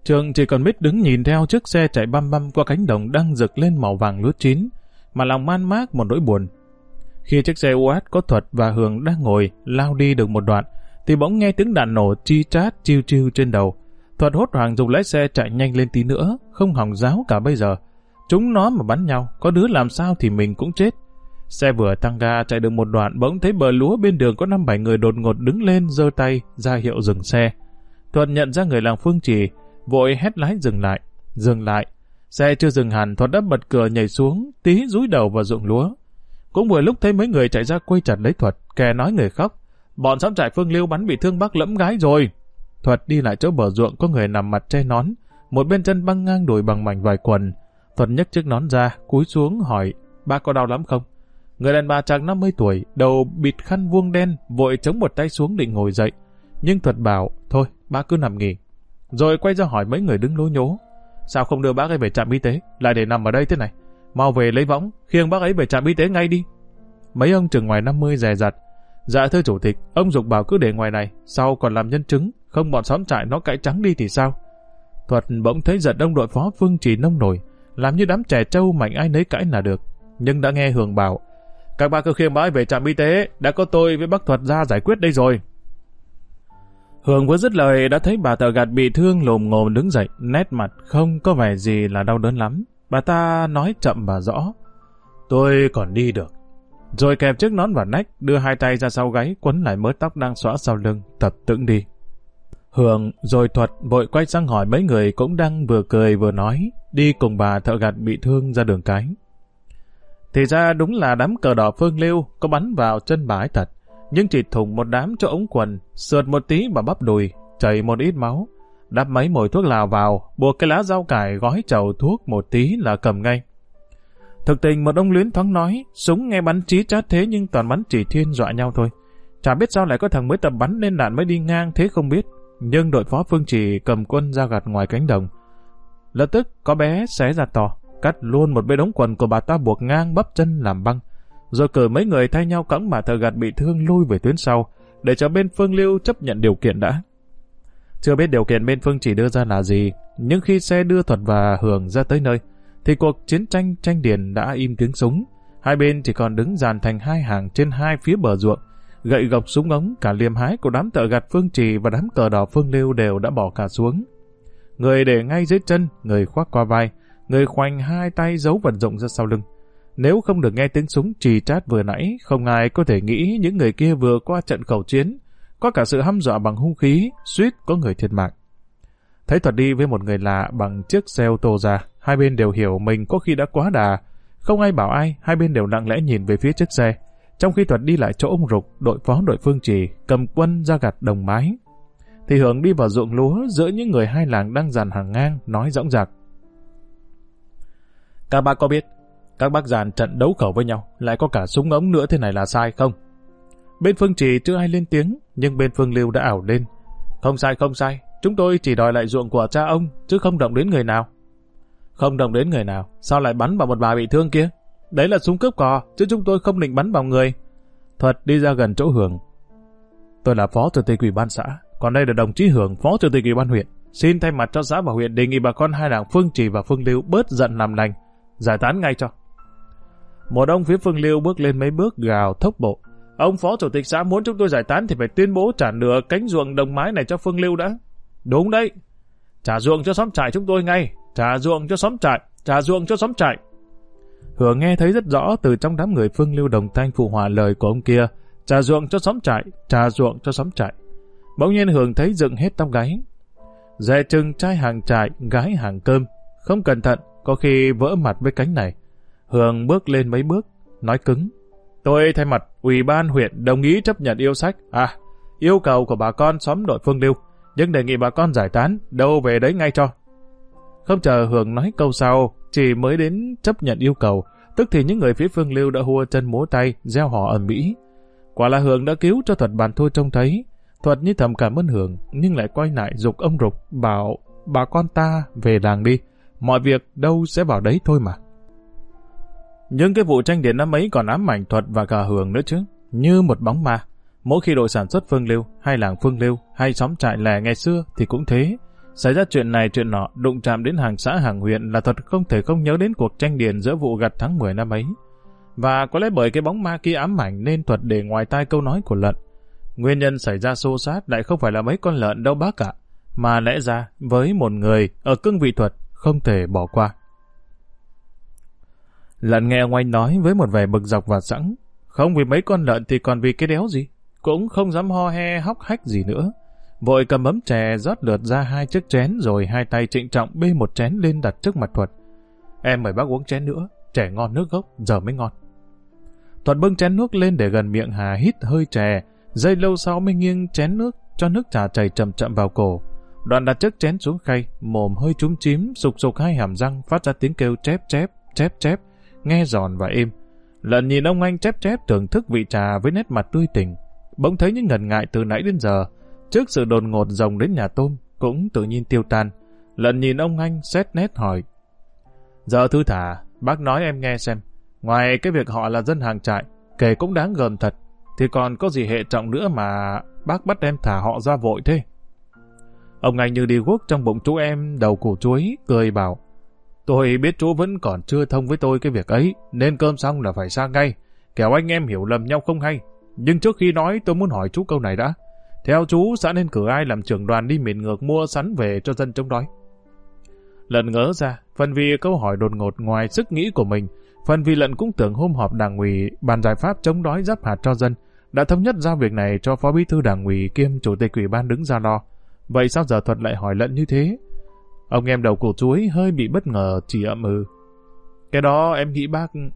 Trường chỉ còn biết đứng nhìn theo chiếc xe chạy băm băm qua cánh đồng đang rực lên màu vàng lúa chín, mà lòng man mác một nỗi buồn. Khi chiếc xe UAT có Thuật và Hường đang ngồi lao đi được một đoạn, thì bỗng nghe tiếng đạn nổ chi chát chiu chiu trên đầu. Thuật hốt hoảng dùng lái xe chạy nhanh lên tí nữa, không hỏng giáo cả bây giờ. Chúng nó mà bắn nhau, có đứa làm sao thì mình cũng chết. Xe vừa tăng ga chạy được một đoạn, bỗng thấy bờ lúa bên đường có 5-7 người đột ngột đứng lên giơ tay ra hiệu dừng xe. Thuật nhận ra người làng Phương Trì, vội hét lái dừng lại. Xe chưa dừng hẳn, Thuật đã bật cửa nhảy xuống, tí dúi đầu vào ruộng lúa. Cũng vừa lúc thấy mấy người chạy ra quây chặt lấy Thuật, kẻ nói người khóc: bọn xóm trại Phương Lưu bắn bị thương bác lẫm gái rồi. Thuật đi lại chỗ bờ ruộng có người nằm mặt che nón, một bên chân băng ngang đùi bằng mảnh vải quần. Thuật nhấc chiếc nón ra, cúi xuống hỏi: bác có đau lắm không? Người đàn bà chạc 50 tuổi, đầu bịt khăn vuông đen, vội chống một tay xuống định ngồi dậy. Nhưng Thuật bảo: thôi, bác cứ nằm nghỉ. Rồi quay ra hỏi mấy người đứng lố nhố: sao không đưa bác ấy về trạm y tế, lại để nằm ở đây thế này? Mau về lấy võng, khiêng bác ấy về trạm y tế ngay đi. Mấy ông chừng ngoài 50 dè dặt: dạ thưa chủ tịch, ông Dục bảo cứ để ngoài này, sau còn làm nhân chứng, không bọn xóm trại nó cãi trắng đi thì sao? Thuật bỗng thấy giận ông đội phó Phương Trì nông nổi, làm như đám trẻ trâu mạnh ai nấy cãi là được. Nhưng đã nghe Hường bảo: các bác cứ khiêng bác ấy về trạm y tế, đã có tôi với bác Thuật ra giải quyết đây rồi. Hường vừa dứt lời đã thấy bà Thợ Gặt bị thương lồm ngồm đứng dậy, nét mặt không có vẻ gì là đau đớn lắm. Bà ta nói chậm và rõ: tôi còn đi được. Rồi kẹp chiếc nón vào nách, đưa hai tay ra sau gáy quấn lại mớ tóc đang xõa sau lưng, tập tĩnh đi. Hường rồi Thuật vội quay sang hỏi mấy người cũng đang vừa cười vừa nói, đi cùng bà Thợ Gặt bị thương ra đường cái. Thì ra đúng là đám cờ đỏ Phương Lưu có bắn vào chân bà ấy thật, nhưng chỉ thủng một đám chỗ ống quần, sượt một tí vào bắp đùi, chảy một ít máu. Đắp mấy mồi thuốc lào vào, buộc cái lá rau cải gói chầu thuốc một tí là cầm ngay. Thực tình một ông luyến thoáng nói, súng nghe bắn chí chát thế nhưng toàn bắn chỉ thiên dọa nhau thôi. Chả biết sao lại có thằng mới tập bắn nên đạn mới đi ngang thế không biết. Nhưng đội phó Phương Trì cầm quân ra gặt ngoài cánh đồng. Lập tức có bé xé ra to, cắt luôn một bên ống quần của bà ta buộc ngang bắp chân làm băng. Rồi cử mấy người thay nhau cõng bà Thợ Gặt bị thương lui về tuyến sau, để cho bên Phương Lưu chấp nhận điều kiện đã. Chưa biết điều kiện bên Phương Trì đưa ra là gì, nhưng khi xe đưa Thuật và Hường ra tới nơi, thì cuộc chiến tranh điền đã im tiếng súng. Hai bên chỉ còn đứng dàn thành hai hàng trên hai phía bờ ruộng, gậy gộc súng ống, cả liềm hái của đám Thợ Gặt Phương Trì và đám cờ đỏ Phương Lưu đều đã bỏ cả xuống. Người để ngay dưới chân, người khoác qua vai, người khoanh hai tay giấu vật dụng ra sau lưng. Nếu không được nghe tiếng súng chì chát vừa nãy, không ai có thể nghĩ những người kia vừa qua trận khẩu chiến, có cả sự hăm dọa bằng hung khí, suýt có người thiệt mạng. Thấy Thuật đi với một người lạ bằng chiếc xe ô tô ra, hai bên đều hiểu mình có khi đã quá đà. Không ai bảo ai, hai bên đều lặng lẽ nhìn về phía chiếc xe. Trong khi Thuật đi lại chỗ ông Rục, đội phó đội Phương Trì, cầm quân ra gặt đồng mái, thì Hưởng đi vào ruộng lúa giữa những người hai làng đang dàn hàng ngang, nói dõng dạc: các bác có biết, các bác dàn trận đấu khẩu với nhau, lại có cả súng ống nữa thế này là sai không? Bên Phương Trì chưa ai lên tiếng, nhưng bên Phương Lưu đã ảo lên: không sai, chúng tôi chỉ đòi lại ruộng của cha ông, chứ không động đến người nào. Không động đến người nào, sao lại bắn vào một bà bị thương kia? Đấy là súng cướp cò, chứ chúng tôi không định bắn vào người. Thuật đi ra gần chỗ Hường: tôi là phó chủ tịch ủy ban xã, còn đây là đồng chí Hường, phó chủ tịch ủy ban huyện. Xin thay mặt cho xã và huyện đề nghị bà con hai làng Phương Trì và Phương Lưu bớt giận làm lành, giải tán ngay cho. Một ông phía Phương Lưu bước lên mấy bước gào thốc bộ: ông phó chủ tịch xã muốn chúng tôi giải tán thì phải tuyên bố trả nửa cánh ruộng đồng mái này cho Phương Lưu đã. Đúng đấy, trả ruộng cho xóm trại chúng tôi ngay, trả ruộng cho xóm trại, trả ruộng cho xóm trại. Hường nghe thấy rất rõ từ trong đám người Phương Lưu đồng thanh phụ họa lời của ông kia: trả ruộng cho xóm trại, trả ruộng cho xóm trại. Bỗng nhiên Hường thấy dựng hết tóc gáy. Dè chừng trai hàng trại, gái hàng cơm, không cẩn thận có khi vỡ mặt với cánh này. Hường bước lên mấy bước, nói cứng: tôi thay mặt ủy ban huyện đồng ý chấp nhận yêu cầu của bà con xóm đội Phương Lưu, nhưng đề nghị bà con giải tán, đâu về đấy ngay cho. Không chờ Hường nói câu sau, chỉ mới đến chấp nhận yêu cầu, tức thì những người phía Phương Lưu đã hua chân múa tay, reo hò ầm ĩ. Quả là Hường đã cứu cho Thuật bàn thôi trông thấy. Thuật như thầm cảm ơn Hường, nhưng lại quay lại giục ông Rục, bảo bà con ta về làng đi, mọi việc đâu sẽ vào đấy thôi mà. Nhưng cái vụ tranh điền năm ấy còn ám ảnh Thuật và cả Hường nữa chứ, như một bóng ma. Mỗi khi đội sản xuất Phương Lưu, hay làng Phương Lưu, hay xóm trại lẻ ngày xưa thì cũng thế. Xảy ra chuyện này chuyện nọ, đụng chạm đến hàng xã hàng huyện là Thuật không thể không nhớ đến cuộc tranh điền giữa vụ gặt tháng 10 năm ấy. Và có lẽ bởi cái bóng ma kia ám ảnh nên Thuật để ngoài tai câu nói của Lận. Nguyên nhân xảy ra xô xát lại không phải là mấy con lợn đâu bác ạ, mà lẽ ra với một người ở cương vị Thuật không thể bỏ qua. Lận nghe ông anh nói với một vẻ bực dọc và sẵn, không vì mấy con lợn thì còn vì cái đéo gì, cũng không dám ho he hóc hách gì nữa. Vội cầm ấm chè rót lượt ra 2 chiếc chén rồi hai tay trịnh trọng bê một chén lên đặt trước mặt Thuật. Em mời bác uống chén nữa, chè ngon nước gốc, giờ mới ngon. Thuật bưng chén nước lên để gần miệng Hà hít hơi chè, giây lâu sau mới nghiêng chén nước cho nước trà chảy chậm chậm vào cổ. Đoạn đặt chiếc chén xuống khay, mồm hơi chúm chím, sục sục hai hàm răng phát ra tiếng kêu chép chép, chép chép, nghe giòn và êm. Lận nhìn ông anh chép chép thưởng thức vị trà với nét mặt tươi tỉnh, bỗng thấy những ngần ngại từ nãy đến giờ trước sự đột ngột rồng đến nhà tôm cũng tự nhiên tiêu tan. Lận nhìn ông anh xét nét hỏi: Giờ thư thả, bác nói em nghe xem, ngoài cái việc họ là dân hàng trại, kể cũng đáng gờm thật, thì còn có gì hệ trọng nữa mà bác bắt em thả họ ra vội thế? Ông anh như đi guốc trong bụng chú em đầu củ chuối, cười bảo: Tôi biết chú vẫn còn chưa thông với tôi cái việc ấy, nên cơm xong là phải sang ngay, kẻo anh em hiểu lầm nhau không hay. Nhưng trước khi nói tôi muốn hỏi chú câu này đã. Theo chú, xã nên cử ai làm trưởng đoàn đi miền ngược mua sắn về cho dân chống đói? Lận ngỡ ra, phần vì câu hỏi đột ngột ngoài sức nghĩ của mình, phần vì Lận cũng tưởng hôm họp đảng ủy bàn giải pháp chống đói giáp hạt cho dân, đã thống nhất giao việc này cho phó bí thư đảng ủy kiêm chủ tịch ủy ban đứng ra lo. Vậy sao giờ Thuật lại hỏi Lận như thế? Ông em đầu củ chuối hơi bị bất ngờ, chỉ ậm ừ. Cái đó em nghĩ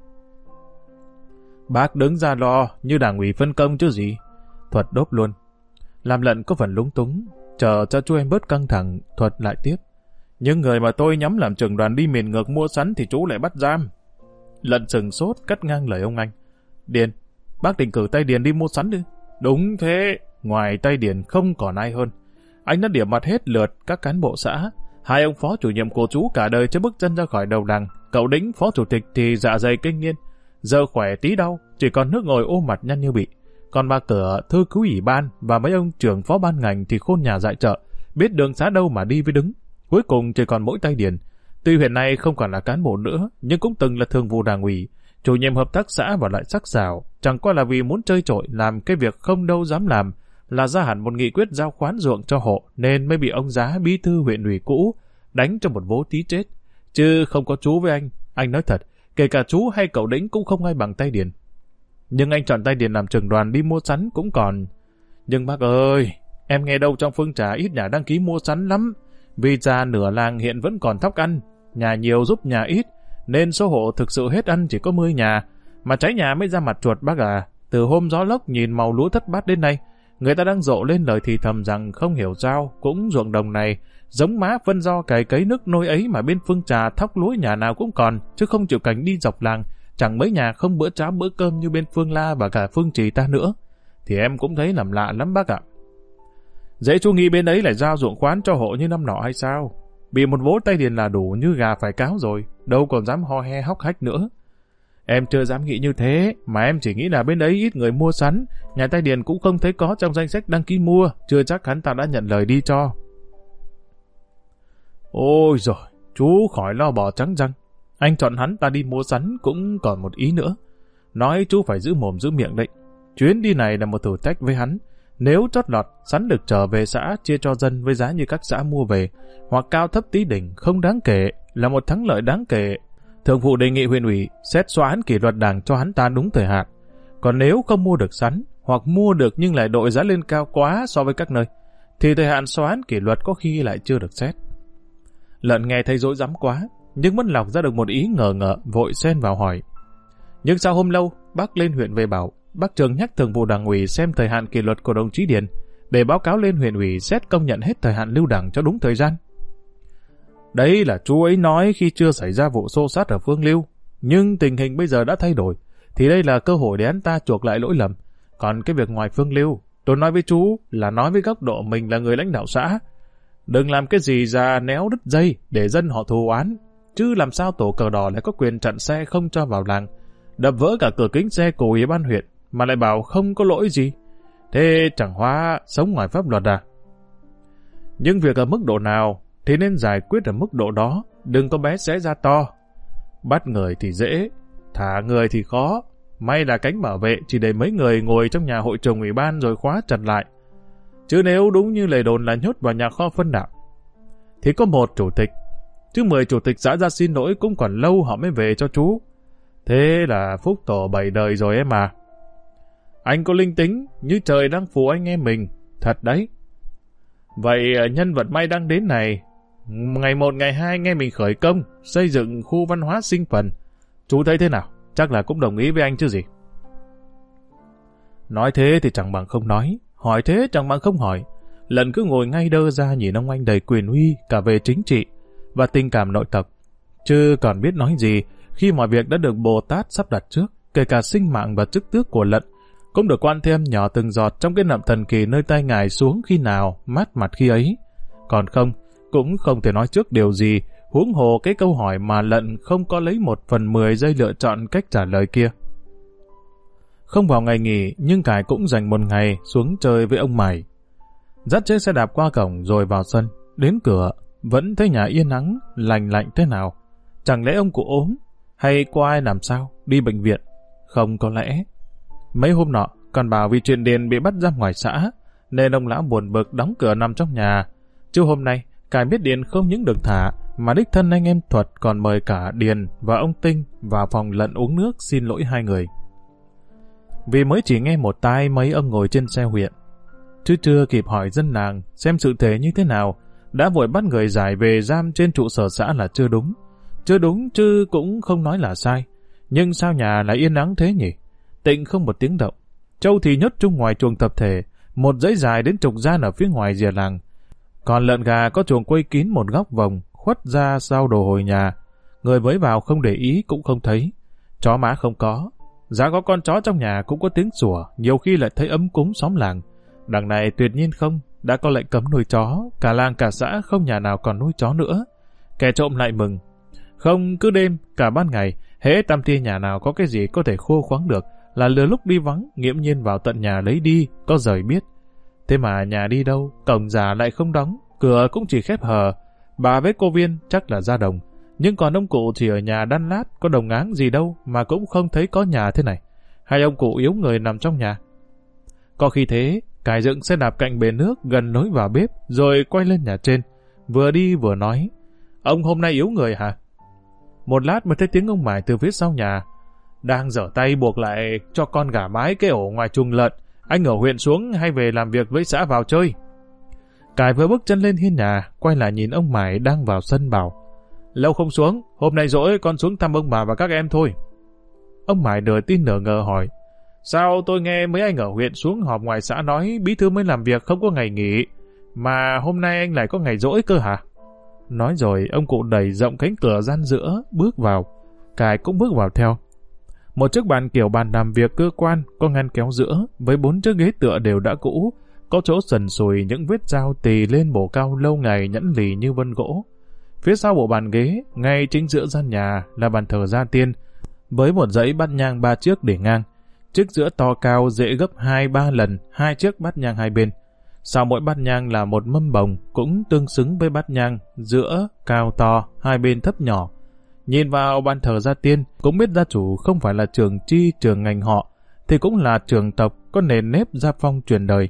bác đứng ra lo như đảng ủy phân công chứ gì. Thuật đốp luôn. Làm Lận có phần lúng túng, chờ cho chú em bớt căng thẳng, Thuật lại tiếp: Nhưng người mà tôi nhắm làm trưởng đoàn đi miền ngược mua sắn thì chú lại bắt giam. Lận sừng sốt cắt ngang lời ông anh: Điền, bác định cử tay Điền đi mua sắn đi. Đúng thế, ngoài tay Điền không còn ai hơn. Anh đã điểm mặt hết lượt các cán bộ xã, hai ông phó chủ nhiệm của chú cả đời chưa bước chân ra khỏi đầu đằng, cậu Đĩnh phó chủ tịch thì dạ dày kinh niên, giờ khỏe tí đau, chỉ còn nước ngồi ôm mặt nhăn như bị. Còn bà Cửa, thư ký ủy ban và mấy ông trưởng phó ban ngành thì khôn nhà dại chợ, biết đường xá đâu mà đi với đứng. Cuối cùng chỉ còn mỗi tay Điền. Tuy hiện nay không còn là cán bộ nữa, nhưng cũng từng là thường vụ đảng ủy, chủ nhiệm hợp tác xã và lại sắc sảo, chẳng qua là vì muốn chơi trội làm cái việc không đâu dám làm, là ra hẳn một nghị quyết giao khoán ruộng cho hộ, nên mới bị ông Giá bí thư huyện ủy cũ đánh cho một vố tí chết. Chứ không có chú với anh nói thật, kể cả chú hay cậu Đĩnh cũng không ai bằng tay Điền. Nhưng anh chọn tay Điền làm trưởng đoàn đi mua sắn cũng còn. Nhưng bác ơi, em nghe đâu trong Phương Trà ít nhà đăng ký mua sắn lắm, vì già nửa làng hiện vẫn còn thóc ăn, nhà nhiều giúp nhà ít, nên số hộ thực sự hết ăn chỉ có 10 nhà, mà trái nhà mới ra mặt chuột bác à. Từ hôm gió lốc nhìn màu lúa thất bát đến nay, người ta đang rộ lên lời thì thầm rằng không hiểu sao cũng ruộng đồng này giống má phân do cày cấy nước nôi ấy mà bên Phương Trà thóc lúa nhà nào cũng còn, chứ không chịu cảnh đi dọc làng, chẳng mấy nhà không bữa cháo bữa cơm như bên Phương La và cả Phương Trì ta nữa. Thì em cũng thấy làm lạ lắm bác ạ. Dễ chú nghĩ bên ấy lại giao ruộng khoán cho hộ như năm nọ hay sao? Bị một vố tay Điền là đủ như gà phải cáo rồi, đâu còn dám ho he hóc hách nữa. Em chưa dám nghĩ như thế, mà em chỉ nghĩ là bên ấy ít người mua sắn, nhà tay Điền cũng không thấy có trong danh sách đăng ký mua, chưa chắc hắn ta đã nhận lời đi cho. Ôi rồi, chú khỏi lo bỏ trắng răng. Anh chọn hắn ta đi mua sắn cũng còn một ý nữa. Nói chú phải giữ mồm giữ miệng đấy. Chuyến đi này là một thử thách với hắn. Nếu chót lọt, sắn được trở về xã chia cho dân với giá như các xã mua về, hoặc cao thấp tí đỉnh không đáng kể, là một thắng lợi đáng kể. Thường vụ đề nghị huyện ủy xét xóa án kỷ luật đảng cho hắn ta đúng thời hạn. Còn nếu không mua được sắn, hoặc mua được nhưng lại đội giá lên cao quá so với các nơi, thì thời hạn xóa án kỷ luật có khi lại chưa được xét. Lợn nghe thấy dối rắm quá, nhưng vẫn lọc ra được một ý ngờ ngợ, vội xen vào hỏi: Nhưng sao hôm lâu bác lên huyện về bảo bác Trường nhắc thường vụ đảng ủy xem thời hạn kỷ luật của đồng chí Điền để báo cáo lên huyện ủy xét công nhận hết thời hạn lưu đảng cho đúng thời gian? Đấy là chú ấy nói khi chưa xảy ra vụ xô xát ở Phương Lưu, nhưng tình hình bây giờ đã thay đổi, thì đây là cơ hội để hắn ta chuộc lại lỗi lầm. Còn cái việc ngoài Phương Lưu, tôi nói với chú là nói với góc độ mình là người lãnh đạo xã. Đừng làm cái gì ra néo đứt dây để dân họ thù oán, chứ làm sao tổ cờ đỏ lại có quyền chặn xe không cho vào làng, đập vỡ cả cửa kính xe của ủy ban huyện mà lại bảo không có lỗi gì. Thế chẳng hóa sống ngoài pháp luật à? Nhưng việc ở mức độ nào thì nên giải quyết ở mức độ đó, đừng có bé xé ra to. Bắt người thì dễ, thả người thì khó. May là cánh bảo vệ chỉ để mấy người ngồi trong nhà hội trường ủy ban rồi khóa chặt lại. Chứ nếu đúng như lời đồn là nhốt vào nhà kho phân đạm, thì có một chủ tịch, chứ 10 chủ tịch xã ra xin lỗi cũng còn lâu họ mới về cho chú. Thế là phúc tổ 7 đời rồi em à. Anh có linh tính như trời đang phù anh em mình, thật đấy. Vậy nhân vật may đang đến này, ngày 1 ngày 2 nghe mình khởi công xây dựng khu văn hóa sinh phần, chú thấy thế nào? Chắc là cũng đồng ý với anh chứ gì. Nói thế thì chẳng bằng không nói, hỏi thế chẳng bằng không hỏi. Lần cứ ngồi ngay đơ ra nhìn ông anh đầy quyền uy cả về chính trị và tình cảm nội tộc, chứ còn biết nói gì khi mọi việc đã được Bồ Tát sắp đặt trước, kể cả sinh mạng và chức tước của Lận cũng được Quan Thêm nhỏ từng giọt trong cái nậm thần kỳ nơi tay ngài xuống khi nào, mát mặt khi ấy. Còn không, cũng không thể nói trước điều gì, huống hồ cái câu hỏi mà Lận không có lấy 1/10 giây lựa chọn cách trả lời kia. Không vào ngày nghỉ, nhưng cải cũng dành một ngày xuống chơi với ông Mày. Dắt chiếc xe đạp qua cổng rồi vào sân, đến cửa, vẫn thấy nhà yên ắng, lành lạnh thế nào. Chẳng lẽ ông cụ ốm, hay có ai làm sao, đi bệnh viện? Không có lẽ. Mấy hôm nọ, còn bảo vì chuyện Điền bị bắt ra ngoài xã, nên ông lão buồn bực đóng cửa nằm trong nhà. Chứ hôm nay, cải biết Điền không những được thả, mà đích thân anh em Thuật còn mời cả Điền và ông Tinh vào phòng Lận uống nước xin lỗi hai người. Vì mới chỉ nghe một tai mấy ông ngồi trên xe huyện, chứ chưa kịp hỏi dân làng xem sự thể như thế nào, đã vội bắt người giải về giam trên trụ sở xã là chưa đúng. Chưa đúng chứ cũng không nói là sai. Nhưng sao nhà lại yên ắng thế nhỉ? Tịnh không một tiếng động. Trâu thì nhốt chung ngoài chuồng tập thể, một dãy dài đến chục gian ở phía ngoài rìa làng. Còn lợn gà có chuồng quây kín một góc vòng, khuất ra sau đồ hồi nhà. Người mới vào không để ý cũng không thấy. Chó má không có. Giá có con chó trong nhà cũng có tiếng sủa, nhiều khi lại thấy ấm cúng xóm làng. Đằng này tuyệt nhiên không, đã có lệnh cấm nuôi chó, cả làng cả xã không nhà nào còn nuôi chó nữa. Kẻ trộm lại mừng. Không cứ đêm, cả ban ngày, hễ tam tia nhà nào có cái gì có thể khô khoáng được, là lừa lúc đi vắng, nghiễm nhiên vào tận nhà lấy đi, có rời biết. Thế mà nhà đi đâu, cổng già lại không đóng, cửa cũng chỉ khép hờ. Bà với cô Viên chắc là ra đồng, nhưng còn ông cụ thì ở nhà đan lát, có đồng áng gì đâu mà cũng không thấy có nhà thế này. Hai ông cụ yếu người nằm trong nhà. Có khi thế, cải dựng xe đạp cạnh bể nước gần lối vào bếp, rồi quay lên nhà trên, vừa đi vừa nói: "Ông hôm nay yếu người hả?" Một lát mới thấy tiếng ông Mải từ phía sau nhà: "Đang giở tay buộc lại cho con gà mái cái ổ ngoài chuồng lợn. Anh ở huyện xuống hay về làm việc với xã vào chơi?" Cải vừa bước chân lên hiên nhà, quay lại nhìn ông Mải đang vào sân bảo: "Lâu không xuống, hôm nay rỗi con xuống thăm ông bà và các em thôi." Ông Mải nửa tin nửa ngờ hỏi: "Sao tôi nghe mấy anh ở huyện xuống họp ngoài xã nói bí thư mới làm việc không có ngày nghỉ, mà hôm nay anh lại có ngày rỗi cơ hả?" Nói rồi ông cụ đẩy rộng cánh cửa gian giữa, bước vào. Cải cũng bước vào theo. Một chiếc bàn kiểu bàn làm việc cơ quan, có ngăn kéo giữa, với 4 chiếc ghế tựa đều đã cũ, có chỗ sần sùi những vết dao tì lên bổ cao lâu ngày nhẵn lì như vân gỗ. Phía sau bộ bàn ghế, ngay chính giữa gian nhà là bàn thờ gia tiên, với một dãy bát nhang 3 chiếc để ngang. Chiếc giữa to cao dễ gấp 2-3 lần 2 chiếc bát nhang hai bên. Sau mỗi bát nhang là một mâm bồng, cũng tương xứng với bát nhang, giữa cao to, hai bên thấp nhỏ. Nhìn vào bàn thờ gia tiên, cũng biết gia chủ không phải là trường chi trường ngành họ, thì cũng là trường tộc có nền nếp gia phong truyền đời.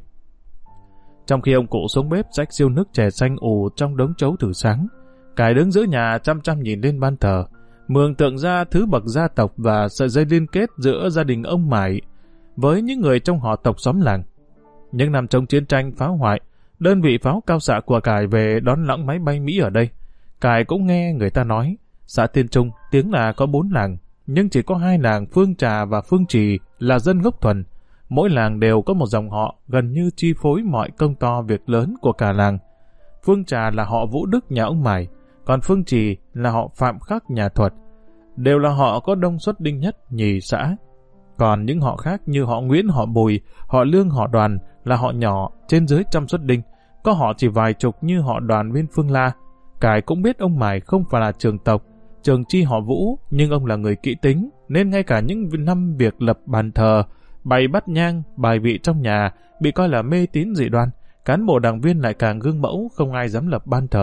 Trong khi ông cụ xuống bếp xách siêu nước chè xanh ù trong đống chấu từ sáng, Cải đứng giữa nhà chăm chăm nhìn lên ban thờ, mường tượng ra thứ bậc gia tộc và sợi dây liên kết giữa gia đình ông Mải với những người trong họ tộc xóm làng. Những năm chống chiến tranh phá hoại, đơn vị pháo cao xạ của Cải về đón lõng máy bay Mỹ ở đây. Cải cũng nghe người ta nói, xã Tiên Trung tiếng là có 4 làng, nhưng chỉ có 2 làng Phương Trà và Phương Trì là dân gốc thuần. Mỗi làng đều có một dòng họ gần như chi phối mọi công to việc lớn của cả làng. Phương Trà là họ Vũ Đức nhà ông Mải, còn Phương Trì là họ Phạm Khắc nhà Thuật. Đều là họ có đông xuất đinh nhất nhì xã. Còn những họ khác như họ Nguyễn, họ Bùi, họ Lương, họ Đoàn là họ nhỏ trên dưới trăm xuất đinh. Có họ chỉ vài chục như họ Đoàn bên Phương La. Cải cũng biết ông Mải không phải là trường tộc, trường chi họ Vũ, nhưng ông là người kỹ tính, nên ngay cả những năm việc lập bàn thờ, bày bát nhang, bài vị trong nhà bị coi là mê tín dị đoan, cán bộ đảng viên lại càng gương mẫu, không ai dám lập ban thờ,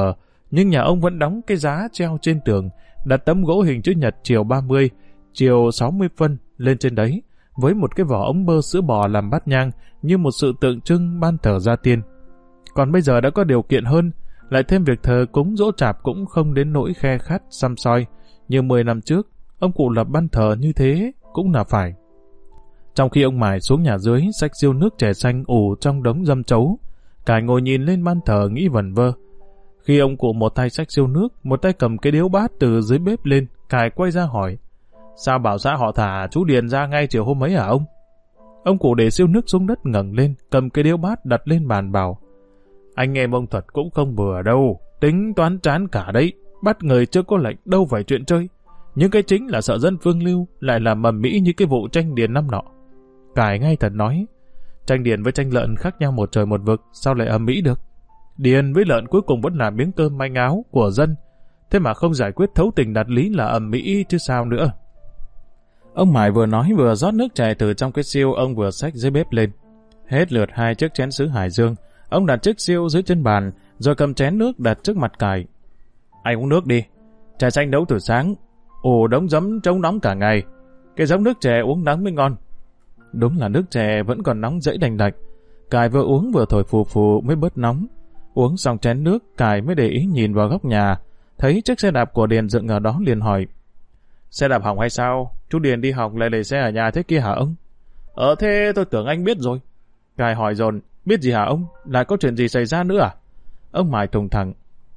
nhưng nhà ông vẫn đóng cái giá treo trên tường, đặt tấm gỗ hình chữ nhật chiều 30, chiều 60 phân lên trên đấy, với một cái vỏ ống bơ sữa bò làm bát nhang như một sự tượng trưng ban thờ gia tiên. Còn bây giờ đã có điều kiện hơn, lại thêm việc thờ cúng giỗ chạp cũng không đến nỗi khe khắt xăm soi. Như 10 năm trước, ông cụ lập ban thờ như thế cũng là phải. Trong khi ông Mài xuống nhà dưới xách siêu nước chè xanh ủ trong đống dâm chấu, Cải ngồi nhìn lên ban thờ nghĩ vẩn vơ. Khi ông cụ một tay xách siêu nước, một tay cầm cái điếu bát từ dưới bếp lên, Cải quay ra hỏi: sao bảo xã họ thả chú Điền ra ngay chiều hôm ấy hả ông? Ông cụ để siêu nước xuống đất ngẩng lên, cầm cái điếu bát đặt lên bàn bảo: anh em ông Thuật cũng không bừa đâu, tính toán chán cả đấy, bắt người chưa có lệnh đâu phải chuyện chơi. Nhưng cái chính là sợ dân phương lưu lại làm mầm mỹ như cái vụ tranh điền năm nọ. Cải ngay thật nói: tranh điền với tranh lợn khác nhau một trời một vực, sao lại ầm ĩ được? Điền với lợn cuối cùng vẫn là miếng cơm manh áo của dân, thế mà không giải quyết thấu tình đạt lý là ầm ĩ chứ sao nữa. Ông Mải vừa nói vừa rót nước chè từ trong cái siêu ông vừa xách dưới bếp lên. Hết lượt 2 chiếc chén sứ Hải Dương, ông đặt chiếc siêu dưới chân bàn, rồi cầm chén nước đặt trước mặt Cải. Anh uống nước đi, trà xanh nấu từ sáng, ủ đống giấm chống nóng cả ngày, cái giống nước chè uống nắng mới ngon. Đúng là nước chè vẫn còn nóng dẫy đành đạch. Cải vừa uống vừa thổi phù phù mới bớt nóng. Uống xong chén nước, Cải mới để ý nhìn vào góc nhà, thấy chiếc xe đạp của Điền dựng ở đó, liền hỏi: xe đạp hỏng hay sao? Chú Điền đi học lại để xe ở nhà thế kia hả ông? Thế tôi tưởng anh biết rồi. Cải hỏi dồn: biết gì hả ông? Lại có chuyện gì xảy ra nữa à? Ông Mải thùng thẳng: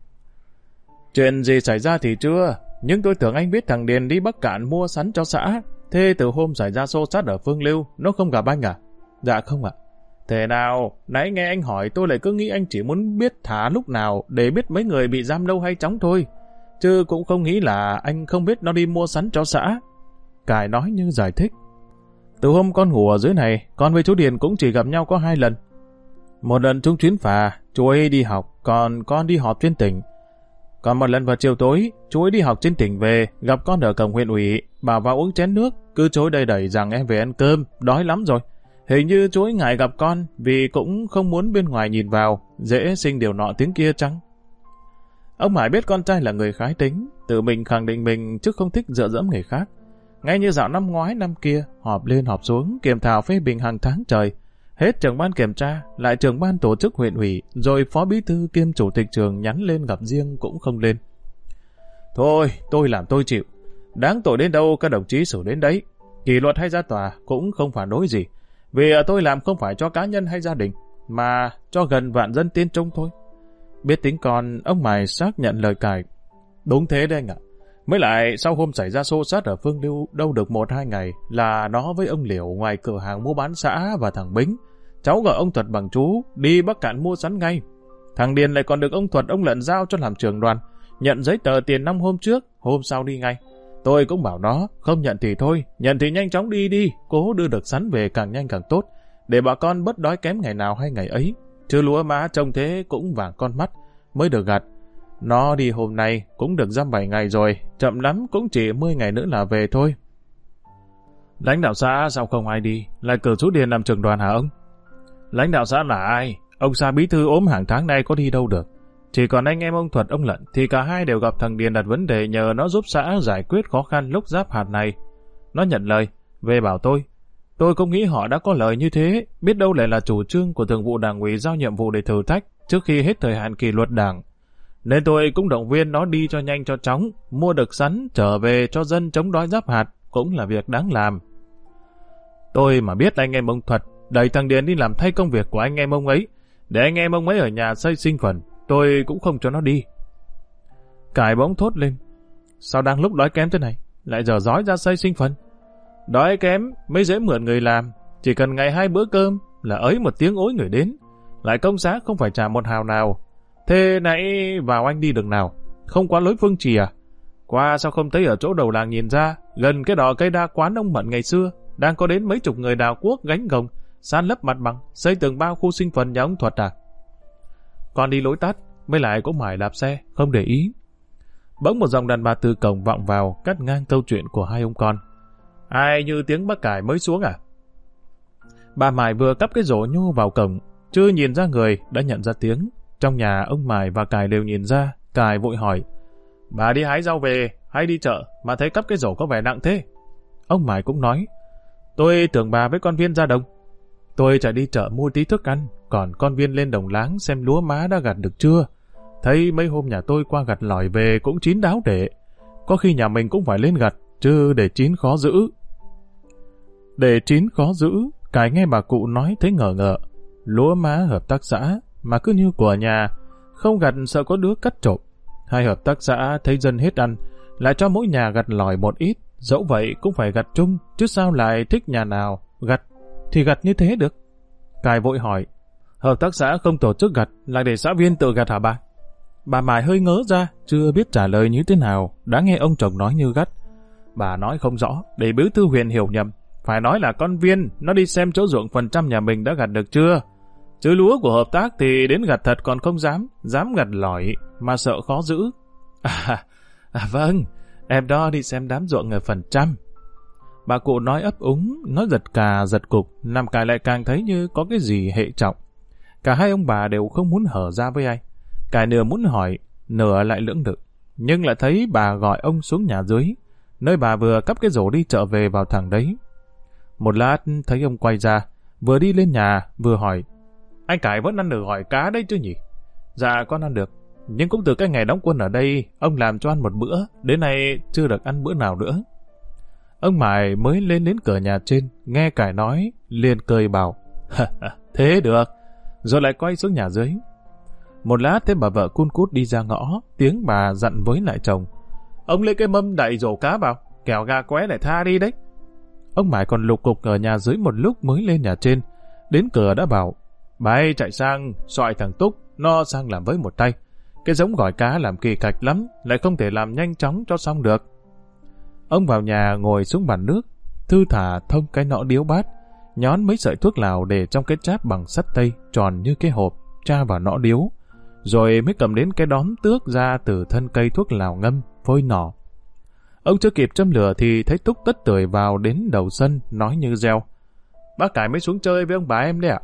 chuyện gì xảy ra thì chưa, nhưng tôi tưởng anh biết thằng Điền đi Bắc Cạn mua sắn cho xã. Thế từ hôm xảy ra xô xát ở Phương Lưu, nó không gặp anh à? Dạ không ạ. Thế nào, nãy nghe anh hỏi tôi lại cứ nghĩ anh chỉ muốn biết thả lúc nào để biết mấy người bị giam lâu hay chóng thôi, chứ cũng không nghĩ là anh không biết nó đi mua sắn cho xã. Cải nói như giải thích: từ hôm con ngủ ở dưới này, con với chú Điền cũng chỉ gặp nhau có 2 lần. Một lần chung chuyến phà, chú ấy đi học, còn con đi họp trên tỉnh. Còn một lần vào chiều tối, chú ấy đi học trên tỉnh về, gặp con ở cổng huyện ủy, bảo vào uống chén nước, cứ chối đầy đẩy rằng em về ăn cơm, đói lắm rồi. Hình như chú ấy ngại gặp con, vì cũng không muốn bên ngoài nhìn vào, dễ sinh điều nọ tiếng kia chăng? Ông Mải biết con trai là người khái tính, tự mình khẳng định mình chứ không thích dựa dẫm người khác. Ngay như dạo năm ngoái năm kia, họp lên họp xuống, kiểm thảo phê bình hàng tháng trời. Hết trưởng ban kiểm tra, lại trưởng ban tổ chức huyện ủy, rồi phó bí thư kiêm chủ tịch trường nhắn lên gặp riêng cũng không lên. Thôi, tôi làm tôi chịu. Đáng tội đến đâu các đồng chí xử đến đấy. Kỷ luật hay ra tòa cũng không phản đối gì. Vì tôi làm không phải cho cá nhân hay gia đình, mà cho gần vạn dân tin trông thôi. Biết tính con, ông Mải xác nhận lời Cải. Đúng thế đấy anh ạ. Mới lại sau hôm xảy ra xô xát ở Phương Lưu đâu được 1-2 ngày là nó với ông Liễu ngoài cửa hàng mua bán xã và thằng Bính. Cháu gọi ông Thuật bằng chú, đi Bắc Cạn mua sắn ngay. Thằng Điền lại còn được ông Thuật ông Lận giao cho làm trưởng đoàn, nhận giấy tờ tiền 5 hôm trước, hôm sau đi ngay. Tôi cũng bảo nó, không nhận thì thôi, nhận thì nhanh chóng đi, cố đưa được sắn về càng nhanh càng tốt, để bà con bớt đói kém ngày nào hay ngày ấy. Chứ lúa má trông thế cũng vàng con mắt, mới được gặt. Nó đi hôm nay cũng được dăm 7 ngày rồi, chậm lắm cũng chỉ 10 ngày nữa là về thôi. Lãnh đạo xã sao không ai đi, lại cử chú Điền làm trưởng đoàn hả ông? Lãnh đạo xã là ai? Ông xã bí thư ốm hàng tháng nay có đi đâu được. Chỉ còn anh em ông Thuật ông Lận thì cả hai đều gặp thằng Điền đặt vấn đề nhờ nó giúp xã giải quyết khó khăn lúc giáp hạt này. Nó nhận lời, về bảo tôi không nghĩ họ đã có lời như thế, biết đâu lại là chủ trương của thường vụ đảng ủy giao nhiệm vụ để thử thách trước khi hết thời hạn kỷ luật đảng. Nên tôi cũng động viên nó đi cho nhanh cho chóng, mua được sắn trở về cho dân chống đói giáp hạt cũng là việc đáng làm. Tôi mà biết anh em ông Thuật đẩy thằng Điền đi làm thay công việc của anh em ông ấy, để anh em ông ấy ở nhà xây sinh phần, tôi cũng không cho nó đi. Cải bỗng thốt lên: sao đang lúc đói kém thế này, lại dở dói ra xây sinh phần? Đói kém mới dễ mượn người làm, chỉ cần ngày 2 bữa cơm là ấy một tiếng ối người đến, lại công giá không phải trả một hào nào. Thế nãy vào anh đi đường nào? Không qua lối Phương Trì à? Qua sao không thấy ở chỗ đầu làng nhìn ra, gần cái đò cây đa quán ông Mận ngày xưa, đang có đến mấy chục người đào cuốc gánh gồng, san lấp mặt bằng, xây tường bao khu sinh phần nhà ông Thuật à? Con đi lối tắt, mới lại cũng mải đạp xe, không để ý. Bỗng một giọng đàn bà từ cổng vọng vào, cắt ngang câu chuyện của hai ông con. Ai như tiếng bác Cải mới xuống à? Bà Mải vừa cắp cái rổ nhô vào cổng, chưa nhìn ra người đã nhận ra tiếng. Trong nhà ông Mải và Cải đều nhìn ra, Cài vội hỏi, bà đi hái rau về hay đi chợ mà thấy cắp cái rổ có vẻ nặng thế? Ông Mải cũng nói, tôi tưởng bà với con Viên ra đồng. Tôi chạy đi chợ mua tí thức ăn, còn con Viên lên đồng láng xem lúa má đã gặt được chưa. Thấy mấy hôm nhà tôi qua gặt lỏi về cũng chín đáo để. Có khi nhà mình cũng phải lên gặt, chứ để chín khó giữ. Để chín khó giữ, Cải nghe bà cụ nói thấy ngờ ngợ. Lúa má hợp tác xã, mà cứ như của nhà, không gặt sợ có đứa cắt trộm. Hai hợp tác xã thấy dân hết ăn, lại cho mỗi nhà gặt lỏi một ít, dẫu vậy cũng phải gặt chung, chứ sao lại thích nhà nào gặt thì gặt như thế được. Cải vội hỏi, hợp tác xã không tổ chức gặt, lại để xã viên tự gặt hả bà? Bà Mải hơi ngớ ra, chưa biết trả lời như thế nào, đã nghe ông chồng nói như gắt. Bà nói không rõ, để Bí thư huyện hiểu nhầm. Phải nói là con Viên, nó đi xem chỗ ruộng phần trăm nhà mình đã gặt được chưa. Chứ lúa của hợp tác thì đến gặt thật còn không dám gặt lỏi, mà sợ khó giữ. Vâng, em đó đi xem đám ruộng ở phần trăm. Bà cụ nói ấp úng, nói giật cà giật cục, làm Cải lại càng thấy như có cái gì hệ trọng. Cả hai ông bà đều không muốn hở ra với ai. Cải nửa muốn hỏi, nửa lại lưỡng lự, nhưng lại thấy bà gọi ông xuống nhà dưới, nơi bà vừa cắp cái rổ đi chợ về vào thẳng đấy. Một lát thấy ông quay ra, vừa đi lên nhà vừa hỏi, anh Cải vẫn ăn được gỏi cá đấy chứ nhỉ? Dạ con ăn được, nhưng cũng từ cái ngày đóng quân ở đây, ông làm cho ăn một bữa, đến nay chưa được ăn bữa nào nữa. Ông Mải mới lên đến cửa nhà trên, nghe Cải nói, liền cười bảo, thế được, rồi lại quay xuống nhà dưới. Một lát thấy bà vợ cun cút đi ra ngõ, tiếng bà dặn với lại chồng, ông lấy cái mâm đậy rổ cá vào, kẻo gà qué lại tha đi đấy. Ông Mải còn lục cục ở nhà dưới một lúc mới lên nhà trên, đến cửa đã bảo, bay chạy sang xoại thằng Túc, nó sang làm với một tay. Cái giống gỏi cá làm kỳ cạch lắm, lại không thể làm nhanh chóng cho xong được. Ông vào nhà ngồi xuống bàn nước, thư thả thông cái nọ điếu bát, nhón mấy sợi thuốc lào để trong cái cháp bằng sắt tây tròn như cái hộp, tra vào nọ điếu, rồi mới cầm đến cái đóm tước ra từ thân cây thuốc lào ngâm, phôi nỏ. Ông chưa kịp châm lửa thì thấy Túc tất tưởi vào đến đầu sân, nói như reo, bác Cải mới xuống chơi với ông bà em đấy ạ.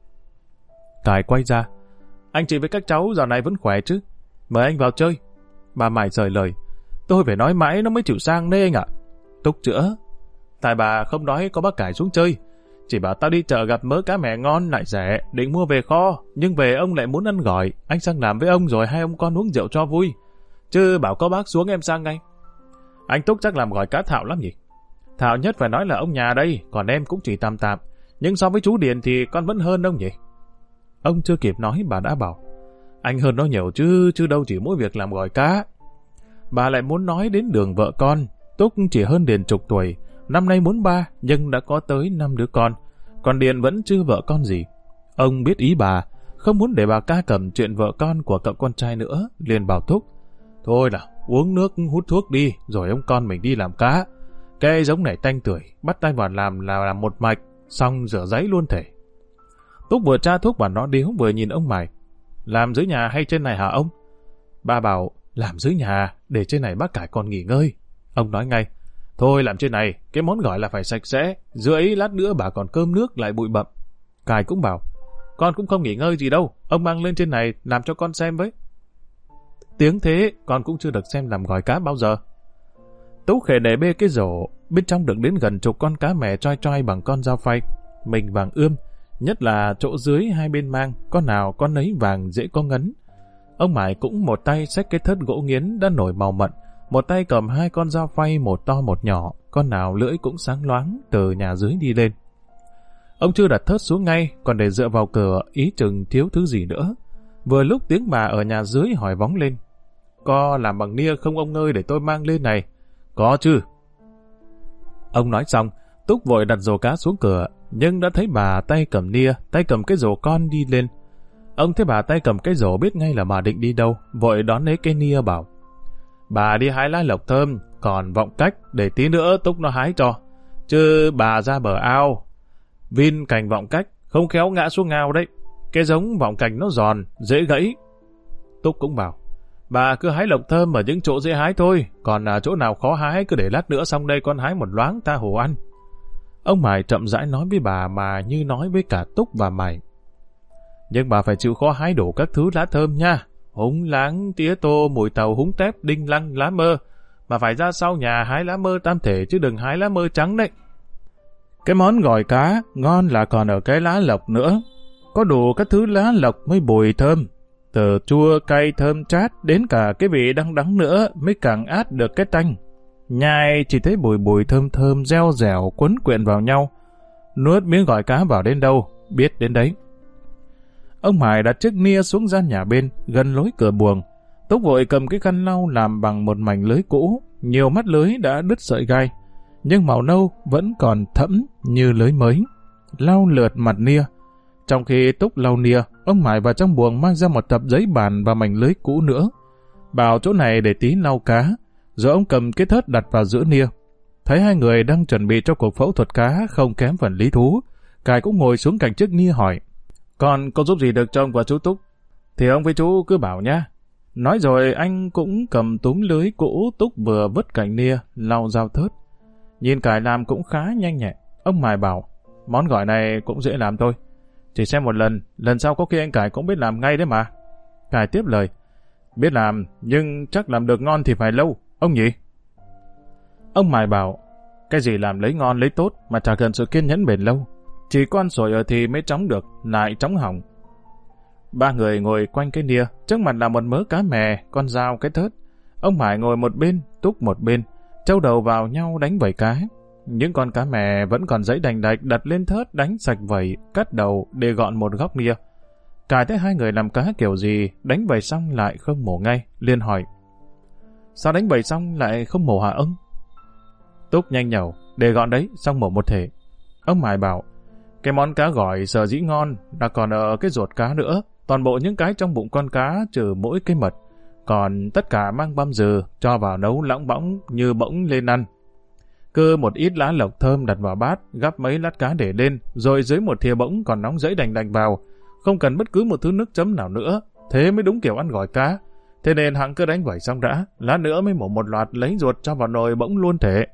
Cải quay ra, anh chị với các cháu dạo này vẫn khỏe chứ? Mời anh vào chơi. Bà Mải rời lời, tôi phải nói mãi nó mới chịu sang đây anh ạ. Túc chữa, tại bà không nói có bác Cải xuống chơi, chỉ bảo tao đi chợ gặp mớ cá mè ngon lại rẻ, định mua về kho, nhưng về ông lại muốn ăn gỏi, anh sang làm với ông rồi hai ông con uống rượu cho vui. Chứ bảo có bác xuống em sang ngay. Anh Túc chắc làm gỏi cá Thảo lắm nhỉ? Thảo nhất phải nói là ông nhà đây, còn em cũng chỉ tạm tạm, nhưng so với chú Điền thì con vẫn hơn ông nhỉ? Ông chưa kịp nói bà đã bảo, anh hơn nó nhiều chứ đâu chỉ mỗi việc làm gỏi cá. Bà lại muốn nói đến đường vợ con. Túc chỉ hơn Điền chục tuổi, năm nay 43 nhưng đã có tới 5 đứa con, còn Điền vẫn chưa vợ con gì. Ông biết ý bà, không muốn để bà ca cầm chuyện vợ con của cậu con trai nữa, liền bảo Túc, thôi là uống nước hút thuốc đi, rồi ông con mình đi làm cá. Cái giống này tanh tuổi, bắt tay vào làm là làm một mạch, xong rửa giấy luôn thể. Túc vừa tra thuốc vào nó điếu vừa nhìn ông Mải, làm dưới nhà hay trên này hả ông? Bà bảo, làm dưới nhà, để trên này bác Cải còn nghỉ ngơi. Ông nói ngay, thôi làm trên này, cái món gỏi là phải sạch sẽ, dưới ấy lát nữa bà còn cơm nước lại bụi bặm. Cải cũng bảo, con cũng không nghỉ ngơi gì đâu, ông mang lên trên này làm cho con xem với. Tiếng thế, con cũng chưa được xem làm gỏi cá bao giờ. Tú khề để bê cái rổ, bên trong được đến gần chục con cá mè choi choi bằng con dao phay, mình vàng ươm, nhất là chỗ dưới hai bên mang, con nào con nấy vàng dễ có ngấn. Ông Mải cũng một tay xách cái thớt gỗ nghiến đã nổi màu mận, một tay cầm hai con dao phay một to một nhỏ, con nào lưỡi cũng sáng loáng từ nhà dưới đi lên. Ông chưa đặt thớt xuống ngay, còn để dựa vào cửa ý chừng thiếu thứ gì nữa. Vừa lúc tiếng bà ở nhà dưới hỏi vóng lên, có làm bằng nia không ông ơi để tôi mang lên này? Có chứ. Ông nói xong, Túc vội đặt rổ cá xuống cửa, nhưng đã thấy bà tay cầm nia, tay cầm cái rổ con đi lên. Ông thấy bà tay cầm cái rổ biết ngay là bà định đi đâu, vội đón lấy cái nia bảo, bà đi hái lá lộc thơm, còn vọng cách để tí nữa Túc nó hái cho. Chứ bà ra bờ ao, vin cành vọng cách, không khéo ngã xuống ngao đấy. Cái giống vọng cành nó giòn, dễ gãy. Túc cũng bảo, bà cứ hái lộc thơm ở những chỗ dễ hái thôi, còn chỗ nào khó hái cứ để lát nữa xong đây con hái một loáng ta hồ ăn. Ông Mải chậm rãi nói với bà mà như nói với cả Túc và Mải. Nhưng bà phải chịu khó hái đủ các thứ lá thơm nha, húng láng, tía tô, mùi tàu, húng tép, đinh lăng, lá mơ. Mà phải ra sau nhà hái lá mơ tam thể chứ đừng hái lá mơ trắng đấy. Cái món gỏi cá ngon là còn ở cái lá lộc nữa. Có đủ các thứ lá lộc mới bùi thơm. Từ chua, cay, thơm chát đến cả cái vị đắng đắng nữa mới càng át được cái tanh. Nhai chỉ thấy bùi bùi thơm thơm, reo rẻo, quấn quyện vào nhau. Nuốt miếng gỏi cá vào đến đâu, biết đến đấy. Ông Mải đặt chiếc nia xuống gian nhà bên, gần lối cửa buồng. Túc vội cầm cái khăn lau làm bằng một mảnh lưới cũ, nhiều mắt lưới đã đứt sợi gai, nhưng màu nâu vẫn còn thẫm như lưới mới. Lau lượt mặt nia. Trong khi Túc lau nia, ông Mải vào trong buồng mang ra một tập giấy bàn và mảnh lưới cũ nữa. Bảo chỗ này để tí lau cá, rồi ông cầm cái thớt đặt vào giữa nia. Thấy hai người đang chuẩn bị cho cuộc phẫu thuật cá không kém phần lý thú, Cải cũng ngồi xuống cạnh chiếc nia hỏi: "Con có giúp gì được cho ông và chú Túc thì ông với chú cứ bảo nhá." Nói rồi anh cũng cầm túm lưới cũ Túc vừa vứt cạnh nia, lau dao thớt. Nhìn Cải làm cũng khá nhanh nhẹ. Ông Mải bảo: "Món gỏi này cũng dễ làm thôi. Chỉ xem một lần sau có khi anh Cải cũng biết làm ngay đấy mà." Cải tiếp lời: "Biết làm, nhưng chắc làm được ngon thì phải lâu, ông nhỉ?" Ông Mải bảo: "Cái gì làm lấy ngon lấy tốt mà chả cần sự kiên nhẫn bền lâu. Chỉ con sồi ở thì mới chóng được, lại chóng hỏng." Ba người ngồi quanh cái nia, trước mặt là một mớ cá mè, con dao, cái thớt. Ông Mải ngồi một bên, Túc một bên, trâu đầu vào nhau đánh vẩy cá. Những con cá mè vẫn còn giãy đành đạch đặt lên thớt đánh sạch vẩy, cắt đầu để gọn một góc nia. Cải thấy hai người làm cá kiểu gì, đánh vẩy xong lại không mổ ngay, liền hỏi: "Sao đánh vẩy xong lại không mổ hả ông?" Túc nhanh nhẩu: "Để gọn đấy, xong mổ một thể." Ông Mải bảo: "Cái món cá gỏi sở dĩ ngon là còn ở cái ruột cá nữa, toàn bộ những cái trong bụng con cá trừ mỗi cái mật, còn tất cả mang băm dừ, cho vào nấu lõng bõng như bỗng lên ăn. Cứ một ít lá lộc thơm đặt vào bát, gắp mấy lát cá để lên, rồi dưới một thìa bỗng còn nóng rẫy đành đành vào, không cần bất cứ một thứ nước chấm nào nữa, thế mới đúng kiểu ăn gỏi cá. Thế nên hẵng cứ đánh vẩy xong đã, lát nữa mới mổ một loạt lấy ruột cho vào nồi bỗng luôn thể."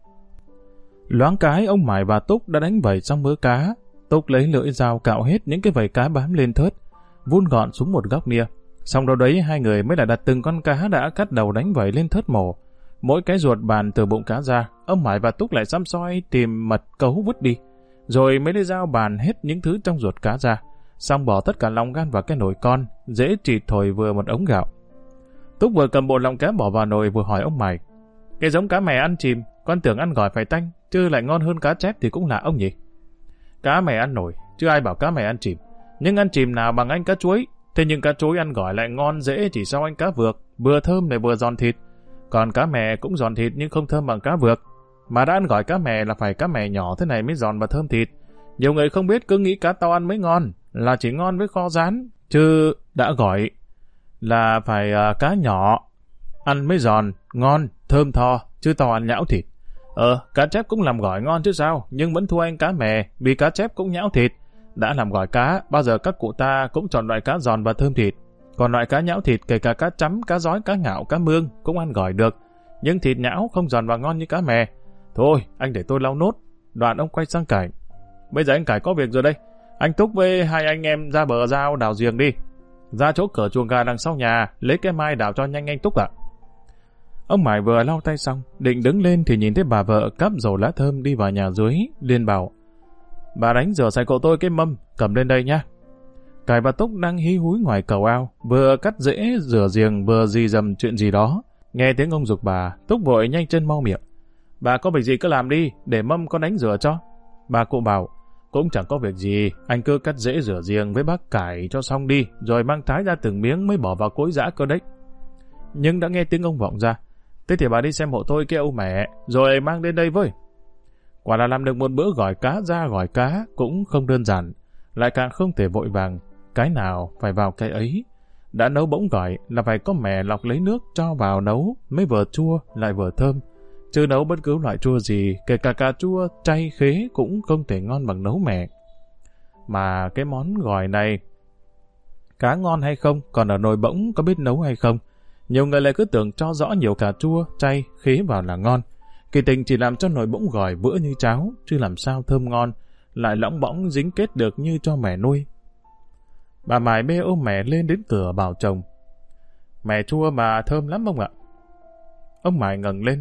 Loáng cái ông Mải và Túc đã đánh vẩy xong mớ cá. Túc lấy lưỡi dao cạo hết những cái vẩy cá bám lên thớt, vun gọn xuống một góc nia. Xong đâu đấy hai người mới lại đặt từng con cá đã cắt đầu đánh vẩy lên thớt mổ. Mỗi cái ruột bàn từ bụng cá ra, ông Mải và Túc lại xăm soi tìm mật cấu vứt đi, rồi mới lấy dao bàn hết những thứ trong ruột cá ra, xong bỏ tất cả lòng gan vào cái nồi con, dễ chỉ thổi vừa một ống gạo. Túc vừa cầm bộ lòng cá bỏ vào nồi vừa hỏi ông Mải: "Cái giống cá mè ăn chìm, con tưởng ăn gỏi phải tanh, chứ lại ngon hơn cá chép thì cũng lạ ông nhỉ?" "Cá mè ăn nổi, chứ ai bảo cá mè ăn chìm. Nhưng ăn chìm nào bằng anh cá chuối. Thế nhưng cá chuối ăn gỏi lại ngon dễ chỉ sau anh cá vược, vừa thơm lại vừa giòn thịt. Còn cá mè cũng giòn thịt nhưng không thơm bằng cá vược. Mà đã ăn gỏi cá mè là phải cá mè nhỏ thế này mới giòn và thơm thịt. Nhiều người không biết cứ nghĩ cá to ăn mới ngon, là chỉ ngon với kho rán, chứ đã gỏi là phải cá nhỏ ăn mới giòn, ngon, thơm tho, chứ to ăn nhão thịt. Cá chép cũng làm gỏi ngon chứ sao, nhưng vẫn thua anh cá mè, vì cá chép cũng nhão thịt. Đã làm gỏi cá, bao giờ các cụ ta cũng chọn loại cá giòn và thơm thịt. Còn loại cá nhão thịt, kể cả cá chấm, cá rói, cá ngạo, cá mương cũng ăn gỏi được. Nhưng thịt nhão không giòn và ngon như cá mè. Thôi, anh để tôi lau nốt." Đoạn ông quay sang Cải: "Bây giờ anh Cải có việc rồi đây. Anh Túc với hai anh em ra bờ dao đào giềng đi. Ra chỗ cửa chuồng gà đằng sau nhà, lấy cái mai đào cho nhanh anh Túc ạ." Ông Mải vừa lau tay xong, định đứng lên thì nhìn thấy bà vợ cắp dầu lá thơm đi vào nhà dưới, liền bảo: "Bà đánh rửa sạch cậu tôi cái mâm, cầm lên đây nhá." Cải và Túc đang hí húi ngoài cầu ao, vừa cắt rễ rửa giềng vừa rì rầm chuyện gì đó. Nghe tiếng ông giục bà, Túc vội nhanh chân mau miệng: "Bà có việc gì cứ làm đi, để mâm con đánh rửa cho." Bà cụ bảo: "Cũng chẳng có việc gì, anh cứ cắt rễ rửa giềng với bác Cải cho xong đi, rồi mang thái ra từng miếng mới bỏ vào cối giã cơ đấy." Nhưng đã nghe tiếng ông vọng ra: "Thế thì bà đi xem hộ tôi cái âu mẹ, rồi mang đến đây với." Quả là làm được một bữa gỏi cá ra gỏi cá cũng không đơn giản, lại càng không thể vội vàng, cái nào phải vào cái ấy. Đã nấu bỗng gỏi là phải có mè lọc lấy nước cho vào nấu mới vừa chua lại vừa thơm, chứ nấu bất cứ loại chua gì, kể cả cà chua, chay, khế cũng không thể ngon bằng nấu mè. Mà cái món gỏi này, cá ngon hay không, còn ở nồi bỗng có biết nấu hay không. Nhiều người lại cứ tưởng cho rõ nhiều cà chua, chay, khế vào là ngon. Kỳ tình chỉ làm cho nồi bỗng gỏi bữa như cháo, chứ làm sao thơm ngon, lại lõng bõng dính kết được như cho mẻ nuôi. Bà Mải bê ôm mẻ lên đến cửa bảo chồng: Mè chua mà thơm lắm ông ạ. Ông Mải ngẩng lên.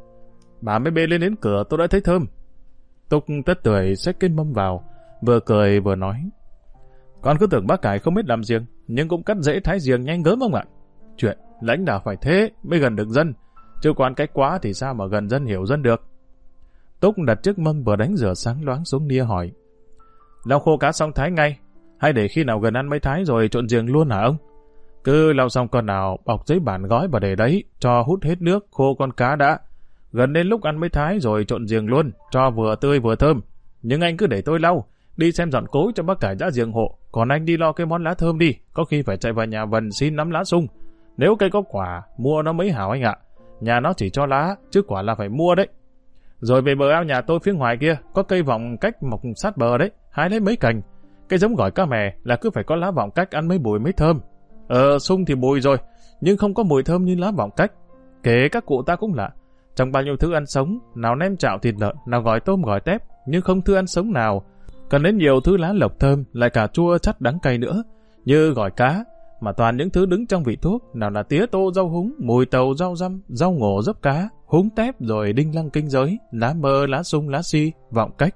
Bà mới bê lên đến cửa tôi đã thấy thơm. Túc tất tưởi xách cái mâm vào, vừa cười vừa nói. Con cứ tưởng bác Cải không biết làm giềng, nhưng cũng cắt dễ thái giềng nhanh gớm ông ạ. Chuyện lãnh đạo phải thế mới gần được dân, chứ quan cách quá thì sao mà gần dân hiểu dân được. Túc đặt chiếc mâm vừa đánh rửa sáng loáng xuống nia hỏi. Lau khô cá xong thái ngay, hay để khi nào gần ăn mới thái rồi trộn giềng luôn hả ông? Cứ lau xong con nào bọc giấy bản gói vào để đấy, cho hút hết nước khô con cá đã. Gần đến lúc ăn mới thái rồi trộn giềng luôn, cho vừa tươi vừa thơm. Nhưng anh cứ để tôi lau, đi xem dọn cối cho bác Cải ra giềng hộ, còn anh đi lo cái món lá thơm đi, có khi phải chạy vào nhà Vân xin nắm lá sung. Nếu cây có quả, mua nó mấy hảo anh ạ. Nhà nó chỉ cho lá, chứ quả là phải mua đấy. Rồi về bờ ao nhà tôi phía ngoài kia, có cây vọng cách mọc sát bờ đấy, hái lấy mấy cành. Cái giống gỏi cá mè là cứ phải có lá vọng cách ăn mấy bùi mới thơm. Sung thì bùi rồi, nhưng không có mùi thơm như lá vọng cách. Kể các cụ ta cũng lạ. Trong bao nhiêu thứ ăn sống, nào nem chạo thịt lợn, nào gỏi tôm gỏi tép, nhưng không thứ ăn sống nào. Cần đến nhiều thứ lá lộc thơm, lại cả chua chắt đắng cay nữa, như gỏi cá, mà toàn những thứ đứng trong vị thuốc, nào là tía tô rau húng, mùi tàu rau răm, rau ngổ dấp cá, húng tép rồi đinh lăng kinh giới, lá mơ, lá sung, lá si, vọng cách.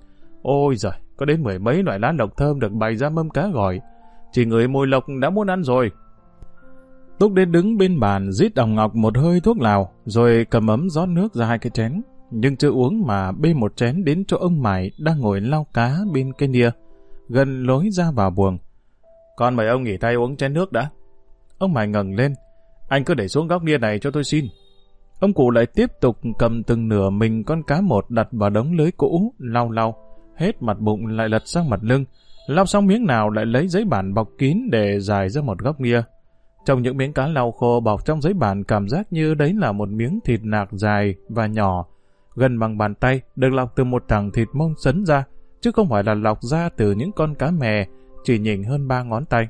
Ôi giời, có đến 10 mấy loại lá lộc thơm được bày ra mâm cá gỏi, chỉ ngửi mùi lộc đã muốn ăn rồi. Túc đến đứng bên bàn rít òng ngọc một hơi thuốc lào, rồi cầm ấm rót nước ra 2 cái chén, nhưng chưa uống mà bê một chén đến chỗ ông Mải đang ngồi lau cá bên cái nia, gần lối ra vào buồng. Con mời ông nghỉ tay uống chén nước đã. Ông Mải ngẩng lên. Anh cứ để xuống góc nia này cho tôi xin. Ông cụ lại tiếp tục cầm từng nửa mình con cá một đặt vào đống lưới cũ, lau, hết mặt bụng lại lật sang mặt lưng, lau xong miếng nào lại lấy giấy bản bọc kín để dài ra một góc nia. Trong những miếng cá lau khô bọc trong giấy bản cảm giác như đấy là một miếng thịt nạc dài và nhỏ, gần bằng bàn tay, được lọc từ một thằng thịt mông sấn ra, chứ không phải là lọc ra từ những con cá mè chỉ nhỉnh hơn 3 ngón tay.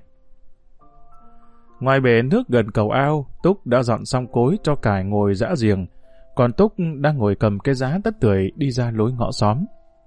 Ngoài bể nước gần cầu ao, Túc đã dọn xong cối cho Cải ngồi giã giềng, còn Túc đang ngồi cầm cái giá tất tưởi đi ra lối ngõ xóm.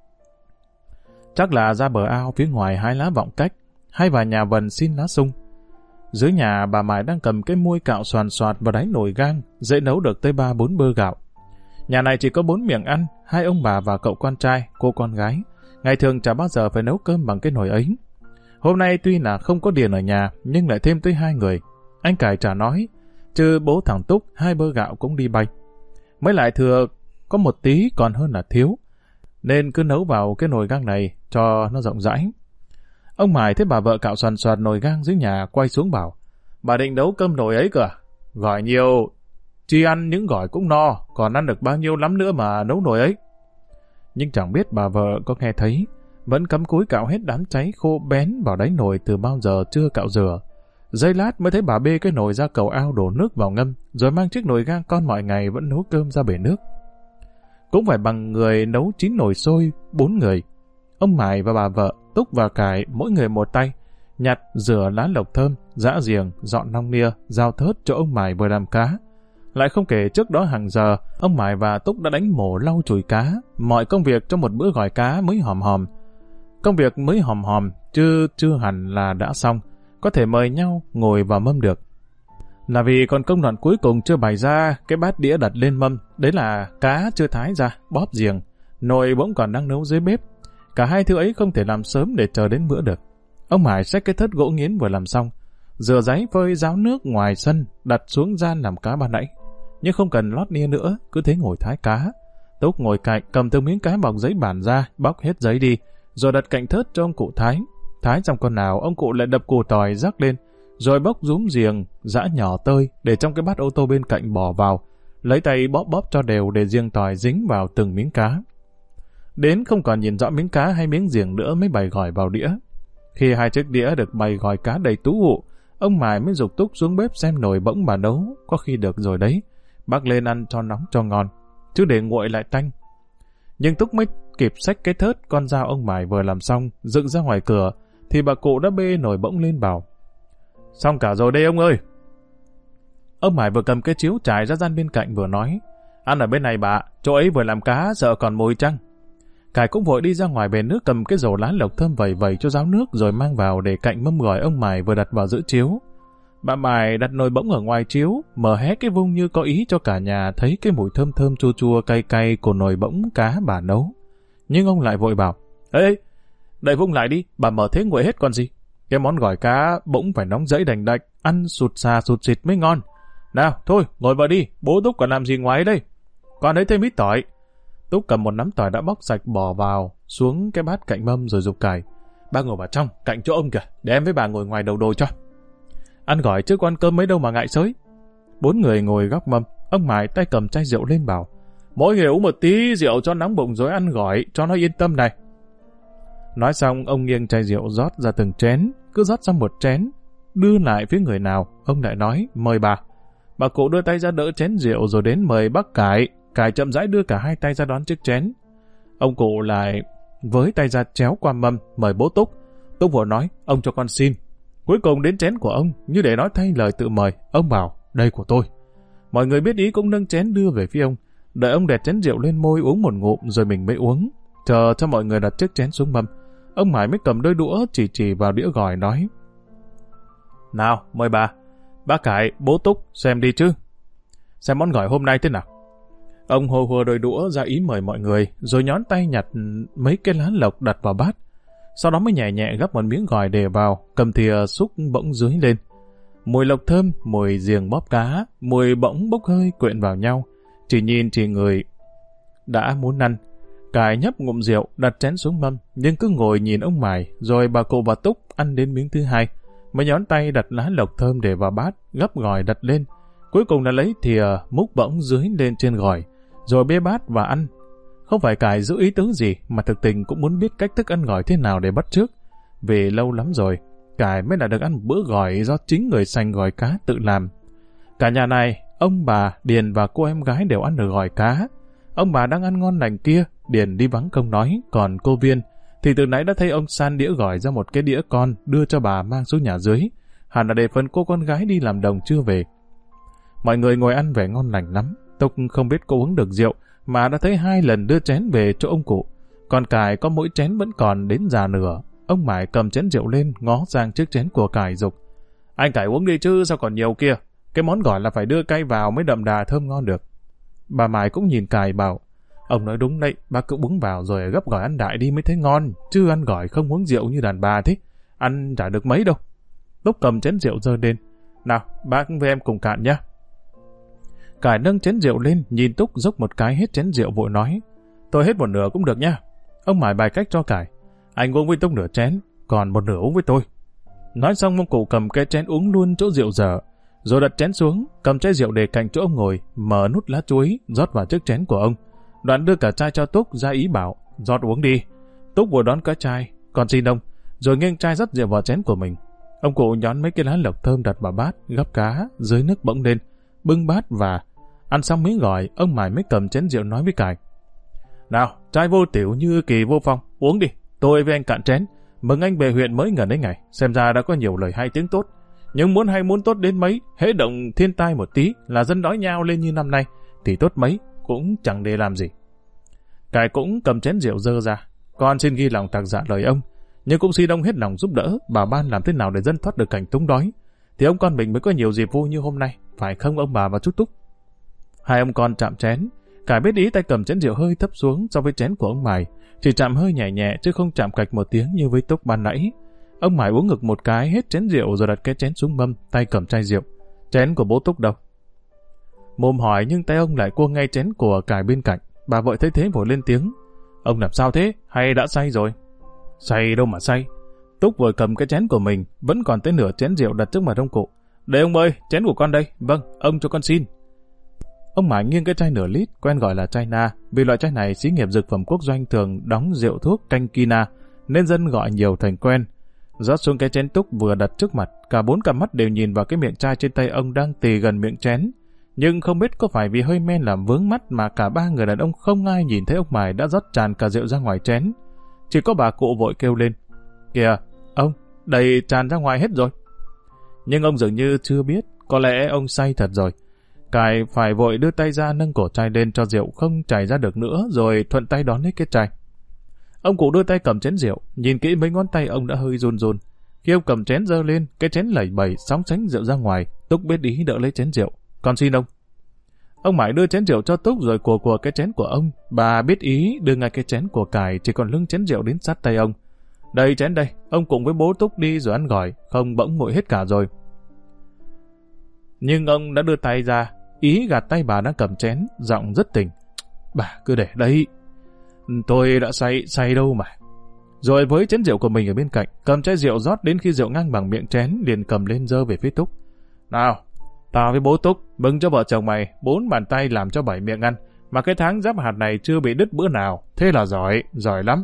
Chắc là ra bờ ao phía ngoài hái lá vọng cách, hay vào nhà Vân xin lá sung. Dưới nhà bà Mải đang cầm cái muôi cạo xoàn xoạt vào đáy nồi gang, dễ nấu được tới 3-4 bơ gạo. Nhà này chỉ có 4 miệng ăn, 2 ông bà và cậu con trai, cô con gái. Ngày thường chả bao giờ phải nấu cơm bằng cái nồi ấy. Hôm nay tuy là không có Điền ở nhà, nhưng lại thêm tới 2 người. Anh Cải chả nói, chứ bố thằng Túc 2 bơ gạo cũng đi bay. Mới lại thừa có một tí còn hơn là thiếu, nên cứ nấu vào cái nồi gang này cho nó rộng rãi. Ông Mải thấy bà vợ cạo xoàn xoạt nồi gang dưới nhà, quay xuống bảo, bà định nấu cơm nồi ấy cơ à? Gỏi nhiều, chi ăn những gỏi cũng no, còn ăn được bao nhiêu lắm nữa mà nấu nồi ấy. Nhưng chẳng biết bà vợ có nghe thấy, vẫn cắm cúi cạo hết đám cháy khô bén vào đáy nồi từ bao giờ chưa cạo rửa. Giây lát mới thấy bà bê cái nồi ra cầu ao đổ nước vào ngâm, rồi mang chiếc nồi gang con mọi ngày vẫn nấu cơm ra bể nước. Cũng phải bằng người nấu 9 nồi sôi, 4 người. Ông Mải và bà vợ, Túc và Cải mỗi người một tay, nhặt, rửa lá lộc thơm, giã giềng, dọn nong nia, rau thớt cho ông Mải vừa làm cá. Lại không kể trước đó hàng giờ, ông Mải và Túc đã đánh mổ lau chùi cá, mọi công việc trong một bữa gỏi cá mới hòm hòm. Công việc mới hòm hòm, chứ chưa hẳn là đã xong, có thể mời nhau ngồi vào mâm được. Là vì còn công đoạn cuối cùng chưa bày ra, cái bát đĩa đặt lên mâm, đấy là cá chưa thái ra, bóp giềng, nồi bỗng còn đang nấu dưới bếp. Cả 2 thứ ấy không thể làm sớm để chờ đến bữa được. Ông Mải xách cái thớt gỗ nghiến vừa làm xong, rửa giấy phơi ráo nước ngoài sân, đặt xuống gian làm cá ban nãy. Nhưng không cần lót nia nữa, cứ thế ngồi thái cá. Túc ngồi cạnh, cầm từng miếng cá bọc giấy bản ra, bóc hết giấy đi, rồi đặt cạnh thớt cho ông cụ thái. Thái xong con nào, ông cụ lại đập củ tỏi rắc lên, rồi bốc rúm giềng, giã nhỏ tơi, để trong cái bát ô tô bên cạnh bỏ vào, lấy tay bóp bóp cho đều để giềng tỏi dính vào từng miếng cá. Đến không còn nhìn rõ miếng cá hay miếng giềng nữa mới bày gỏi vào đĩa. Khi 2 chiếc đĩa được bày gỏi cá đầy tú ụ, ông Mải mới giục Túc xuống bếp xem nồi bỗng bà nấu, có khi được rồi đấy. Bác lên ăn cho nóng cho ngon, chứ để nguội lại tanh. Nhưng Túc mới kịp xách cái thớt con dao ông Mải vừa làm xong, dựng ra ngoài cửa, thì bà cụ đã bê nồi bỗng lên bảo, xong cả rồi đây ông ơi. Ông Mải vừa cầm cái chiếu trải ra gian bên cạnh vừa nói, ăn ở bên này bà, chỗ ấy vừa làm cá sợ còn mùi chăng. Cải cũng vội đi ra ngoài bể nước cầm cái rổ lá lộc thơm vẩy vẩy cho ráo nước rồi mang vào để cạnh mâm gỏi ông Mải vừa đặt vào giữa chiếu. Bà Mài đặt nồi bỗng ở ngoài chiếu, mở hé cái vung như có ý cho cả nhà thấy cái mùi thơm thơm chua chua cay cay của nồi bỗng cá bà nấu. Nhưng ông lại vội bảo, ê, đậy vung lại đi, bà mở thế nguội hết còn gì. Cái món gỏi cá bỗng phải nóng rẫy đành đạch, ăn sụt xà sụt xịt mới ngon. Nào, thôi, ngồi vào đi, bố Túc còn làm gì ngoài đây? Con ấy thêm ít tỏi. Túc cầm một nắm tỏi đã bóc sạch bỏ vào, xuống cái bát cạnh mâm rồi giục Cải. Ba ngồi vào trong, cạnh chỗ ông kìa, để em với bà ngồi ngoài đầu đồi cho. Ăn gỏi chứ có ăn cơm mấy đâu mà ngại xới. 4 người ngồi góc mâm, ông Mài tay cầm chai rượu lên bảo, mỗi người uống một tí rượu cho nóng bụng rồi ăn gỏi, cho nó yên tâm này. Nói xong, ông nghiêng chai rượu rót ra từng chén, cứ rót ra một chén, đưa lại phía người nào, ông lại nói, mời bà. Bà cụ đưa tay ra đỡ chén rượu rồi đến mời bác Cải. Cải chậm rãi đưa cả hai tay ra đón chiếc chén. Ông cụ lại với tay ra chéo qua mâm, mời bố Túc. Túc vừa nói, ông cho con xin. Cuối cùng đến chén của ông, như để nói thay lời tự mời, ông bảo, đây của tôi. Mọi người biết ý cũng nâng chén đưa về phía ông. Đợi ông đẹt chén rượu lên môi uống một ngụm rồi mình mới uống. Chờ cho mọi người đặt chiếc chén xuống mâm. Ông Mải mới cầm đôi đũa chỉ vào đĩa gỏi nói, nào, mời bà. Bác Cải, bố Túc, xem đi chứ. Xem món gỏi hôm nay thế nào. Ông hồ hùa đôi đũa ra ý mời mọi người, rồi nhón tay nhặt mấy cái lá lộc đặt vào bát. Sau đó mới nhẹ nhẹ gắp một miếng gỏi để vào, cầm thìa xúc bỗng dưới lên. Mùi lộc thơm, mùi giềng bóp cá, mùi bỗng bốc hơi quyện vào nhau. Chỉ nhìn chỉ người đã muốn ăn. Cải nhấp ngụm rượu, đặt chén xuống mâm, nhưng cứ ngồi nhìn ông Mải, rồi bà cụ và Túc ăn đến miếng thứ hai. Mới nhón tay đặt lá lộc thơm để vào bát, gắp gỏi đặt lên. Cuối cùng là lấy thìa múc bỗng dưới lên trên gỏi, rồi bê bát và ăn. Không phải Cải giữ ý tứ gì, mà thực tình cũng muốn biết cách thức ăn gỏi thế nào để bắt chước. Vì lâu lắm rồi, Cải mới đã được ăn một bữa gỏi do chính người sành gỏi cá tự làm. Cả nhà này, ông bà, Điền và cô em gái đều ăn được gỏi cá. Ông bà đang ăn ngon lành kia, Điền đi vắng không nói, còn cô Viên thì từ nãy đã thấy ông san đĩa gỏi ra một cái đĩa con đưa cho bà mang xuống nhà dưới. Hẳn là để phần cô con gái đi làm đồng chưa về. Mọi người ngồi ăn vẻ ngon lành lắm. Túc không biết cô uống được rượu mà đã thấy 2 lần đưa chén về chỗ ông cụ. Còn Cải có mỗi chén vẫn còn đến già nửa. Ông Mải cầm chén rượu lên ngó sang chiếc chén của Cải dục, anh Cải uống đi chứ sao còn nhiều kia. Cái món gỏi là phải đưa cay vào mới đậm đà thơm ngon được. Bà Mải cũng nhìn Cải bảo, ông nói đúng đấy, bác cứ uống vào rồi gấp gỏi ăn đại đi mới thấy ngon, chứ ăn gỏi không uống rượu như đàn bà thế, ăn chả được mấy đâu. Lúc cầm chén rượu giơ lên, nào bác với em cùng cạn nhá. Cải nâng chén rượu lên, nhìn Túc dốc một cái hết chén rượu vội nói, tôi hết một nửa cũng được nhá. Ông Mải bài cách cho Cải, anh uống với Túc nửa chén, còn một nửa uống với tôi. Nói xong ông cụ cầm cái chén uống luôn chỗ rượu dở, rồi đặt chén xuống, cầm chai rượu để cạnh chỗ ông ngồi, mở nút lá chuối, rót vào chiếc chén của ông. Đoạn đưa cả chai cho Túc ra ý bảo, rót uống đi. Túc vừa đón cái chai, còn xin ông, rồi nghiêng chai rót rượu vào chén của mình. Ông cụ nhón mấy cái lá lộc thơm đặt vào bát, gắp cá, dưới nước bỗng lên, bưng bát và ăn xong miếng gỏi, ông Mải mới cầm chén rượu nói với Cải, nào, trai vô tiểu như kỳ vô phong, uống đi, tôi với anh cạn chén, mừng anh về huyện mới gần đấy ngày, xem ra đã có nhiều lời hay tiếng tốt. Nhưng muốn hay muốn tốt đến mấy, hễ động thiên tai một tí là dân đói nhau lên như năm nay, thì tốt mấy cũng chẳng để làm gì. Cải cũng cầm chén rượu dơ ra, con xin ghi lòng tạc dạ lời ông, nhưng cũng xin ông hết lòng giúp đỡ, bảo ban làm thế nào để dân thoát được cảnh túng đói, thì ông con mình mới có nhiều dịp vui như hôm nay, phải không ông bà và chú Túc? Hai ông con chạm chén, Cải biết ý tay cầm chén rượu hơi thấp xuống so với chén của ông Mải, chỉ chạm hơi nhẹ nhẹ chứ không chạm cạch một tiếng như với Túc ban nãy. Ông Mải uống ngực một cái hết chén rượu rồi đặt cái chén xuống mâm, tay cầm chai rượu. Chén của bố Túc đâu? Mồm hỏi nhưng tay ông lại cua ngay chén của Cải bên cạnh. Bà vợ thấy thế vội lên tiếng, ông làm sao thế? Hay đã say rồi? Say đâu mà say. Túc vừa cầm cái chén của mình, vẫn còn tới nửa chén rượu đặt trước mặt ông cụ. Đây ông ơi, chén của con đây. Vâng, ông cho con xin. Ông Mải nghiêng cái chai nửa lít, quen gọi là chai na, vì loại chai này xí nghiệp dược phẩm quốc doanh thường đóng rượu thuốc canh kina, nên dân gọi nhiều thành quen. Rót xuống cái chén Túc vừa đặt trước mặt, cả 4 cặp mắt đều nhìn vào cái miệng chai trên tay ông đang tì gần miệng chén. Nhưng không biết có phải vì hơi men làm vướng mắt mà cả 3 người đàn ông không ai nhìn thấy ông Mải đã rót tràn cả rượu ra ngoài chén. Chỉ có bà cụ vội kêu lên, kìa, ông, đầy tràn ra ngoài hết rồi. Nhưng ông dường như chưa biết, có lẽ ông say thật rồi. Cải phải vội đưa tay ra nâng cổ chai lên cho rượu không chảy ra được nữa, rồi thuận tay đón lấy cái chai. Ông cụ đưa tay cầm chén rượu, nhìn kỹ mấy ngón tay ông đã hơi run run. Khi ông cầm chén giơ lên, cái chén lẩy bẩy sóng sánh rượu ra ngoài. Túc biết ý đỡ lấy chén rượu. Con xin ông. Ông Mải đưa chén rượu cho Túc rồi của cái chén của ông. Bà biết ý đưa ngay cái chén của cải, chỉ còn lưng chén rượu đến sát tay ông. Đây chén đây, ông cùng với bố Túc đi rồi ăn gỏi, không bỗng nguội hết cả rồi. Nhưng ông đã đưa tay ra, ý gạt tay bà đang cầm chén, giọng rất tình. Bà cứ để đấy, tôi đã say đâu mà. Rồi với chén rượu của mình ở bên cạnh, cầm chai rượu rót đến khi rượu ngang bằng miệng chén, liền cầm lên giơ về phía Túc. Nào, tao với bố Túc bưng cho vợ chồng mày 4 bàn tay làm cho 7 miệng ăn, mà cái tháng Giáp Hạt này chưa bị đứt bữa nào, thế là giỏi lắm.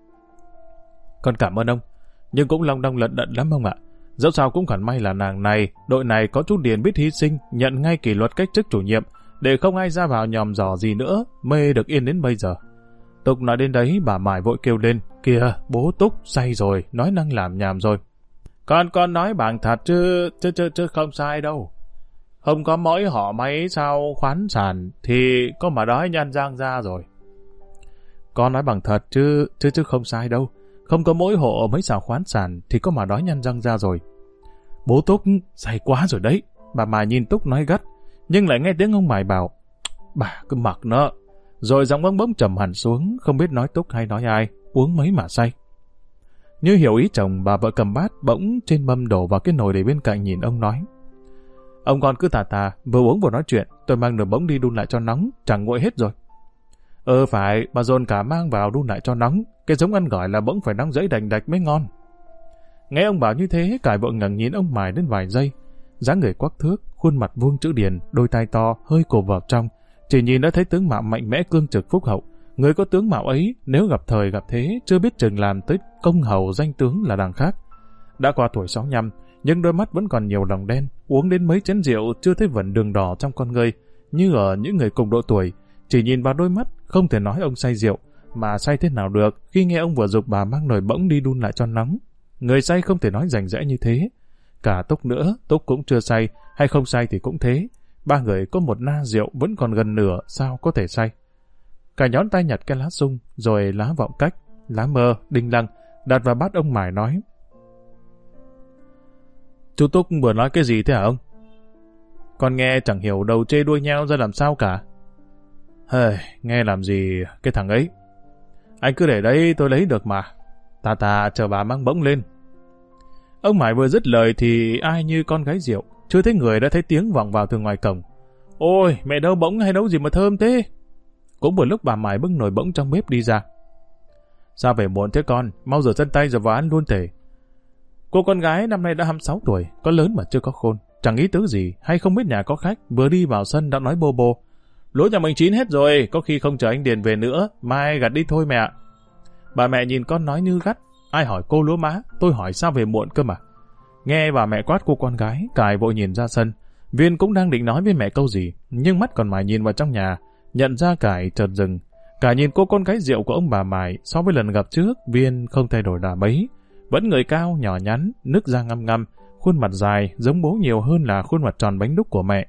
Con cảm ơn ông, nhưng cũng long đong lận đận lắm ông ạ. Dẫu sao cũng còn may là nàng này, đội này có chú Điền biết hy sinh, nhận ngay kỷ luật cách chức chủ nhiệm, để không ai ra vào nhòm dò gì nữa, mê được yên đến bây giờ. Túc nói đến đấy, bà Mải vội kêu lên, kìa, bố Túc say rồi, nói năng làm nhảm rồi. Con nói bằng thật chứ không sai đâu. Không có mỗi họ máy sao khoán sản thì có mà đói nhăn răng ra rồi. Con nói bằng thật chứ không sai đâu. Không có mỗi hộ mấy xào khoán sản thì có mà đói nhăn răng ra rồi. Bố Túc say quá rồi đấy. Bà Mải nhìn Túc nói gắt, nhưng lại nghe tiếng ông Mải bảo, bà cứ mặc nó. Rồi giọng ông bỗng trầm hẳn xuống, không biết nói Túc hay nói ai, uống mấy mà say. Như hiểu ý chồng, bà vợ cầm bát bỗng trên mâm đổ vào cái nồi để bên cạnh nhìn ông nói. Ông con cứ tà, vừa uống vừa nói chuyện, tôi mang nửa bỗng đi đun lại cho nóng, chẳng nguội hết rồi. Phải, bà dồn cả mang vào đun lại cho nóng, cái giống ăn gỏi là bỗng phải nóng rẫy đành đạch mới ngon. Nghe ông bảo như thế, cải vợ ngẩng nhìn ông Mải đến vài giây, dáng người quắc thước, khuôn mặt vuông chữ điền, đôi tai to, hơi cộp vào trong, chỉ nhìn đã thấy tướng mạo mạnh mẽ cương trực phúc hậu. Người có tướng mạo ấy, nếu gặp thời gặp thế, chưa biết chừng làm tới công hầu danh tướng là đằng khác. Đã qua tuổi 65, nhưng đôi mắt vẫn còn nhiều lòng đen, uống đến mấy chén rượu chưa thấy vẩn đường đỏ trong con ngươi, như ở những người cùng độ tuổi. Chỉ nhìn vào đôi mắt, không thể nói ông say rượu, mà say thế nào được khi nghe ông vừa giục bà mang nồi bỗng đi đun lại cho nóng. Người say không thể nói rành rẽ như thế. Cả Túc nữa, Túc cũng chưa say, hay không say thì cũng thế. Ba người có một na rượu vẫn còn gần nửa, sao có thể say. Cả nhón tay nhặt cái lá sung, rồi lá vọng cách, lá mơ, đinh lăng, đặt vào bát ông Mải nói. Chú Túc vừa nói cái gì thế hả ông? Con nghe chẳng hiểu đầu chê đuôi nhau ra làm sao cả. Nghe làm gì cái thằng ấy. Anh cứ để đấy tôi lấy được mà. Tà chờ bà mang bỗng lên. Ông Mải vừa dứt lời thì ai như con gái rượu, chưa thấy người đã thấy tiếng vọng vào từ ngoài cổng. Ôi, mẹ đâu bỗng hay nấu gì mà thơm thế? Cũng vừa lúc bà Mải bưng nồi bỗng trong bếp đi ra. Sao về muộn thế con, mau rửa chân tay rồi vào ăn luôn thể. Cô con gái năm nay đã 26 tuổi, có lớn mà chưa có khôn, chẳng ý tứ gì, hay không biết nhà có khách, vừa đi vào sân đã nói bô bô. Lúa nhà mình chín hết rồi, có khi không chờ anh Điền về nữa, mai gặt đi thôi mẹ ạ. Bà mẹ nhìn con nói như gắt, ai hỏi cô lúa má, tôi hỏi sao về muộn cơ mà. Nghe bà mẹ quát cô con gái, cài vội nhìn ra sân. Viên cũng đang định nói với mẹ câu gì, nhưng mắt còn mải nhìn vào trong nhà, nhận ra cài chợt dừng. Cài nhìn cô con gái rượu của ông bà Mải, so với lần gặp trước, Viên không thay đổi đà mấy. Vẫn người cao, nhỏ nhắn, nước da ngăm ngăm, khuôn mặt dài, giống bố nhiều hơn là khuôn mặt tròn bánh đúc của mẹ.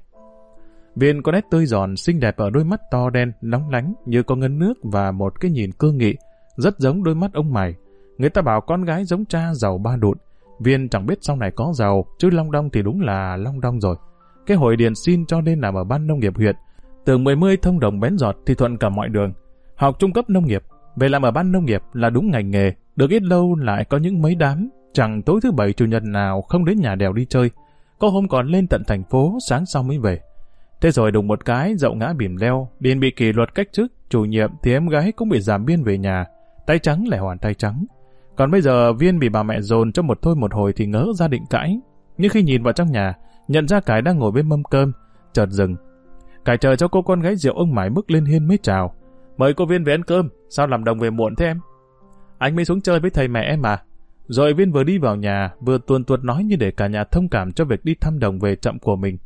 Viên có nét tươi giòn, xinh đẹp ở đôi mắt to đen, lóng lánh như có ngấn nước và một cái nhìn cương nghị, rất giống đôi mắt ông Mải. Người ta bảo con gái giống cha giàu ba đụn. Viên chẳng biết sau này có giàu, chứ long đong thì đúng là long đong rồi. Cái hồi điền xin cho nên làm ở ban nông nghiệp huyện, từ 10 thông đồng bén giọt thì thuận cả mọi đường. Học trung cấp nông nghiệp, về làm ở ban nông nghiệp là đúng ngành nghề. Được ít lâu lại có những mấy đám, chẳng tối thứ bảy chủ nhật nào không đến nhà đèo đi chơi. Có hôm còn lên tận thành phố, sáng sau mới về. Thế rồi đùng một cái, dậu ngã bìm leo, Điền bị kỷ luật cách chức, chủ nhiệm thì em gái cũng bị giảm biên về nhà. Tay trắng lại hoàn tay trắng. Còn bây giờ Viên bị bà mẹ dồn cho một thôi một hồi thì ngỡ ra định cãi. Nhưng khi nhìn vào trong nhà, nhận ra Cải đang ngồi bên mâm cơm, chợt dừng. Cải chờ cho cô con gái rượu ông Mải bước lên hiên mới chào. Mời cô Viên về ăn cơm, sao làm đồng về muộn thế em? Anh mới xuống chơi với thầy mẹ em mà. Rồi Viên vừa đi vào nhà, vừa tuồn tuột nói như để cả nhà thông cảm cho việc đi thăm đồng về chậm của mình.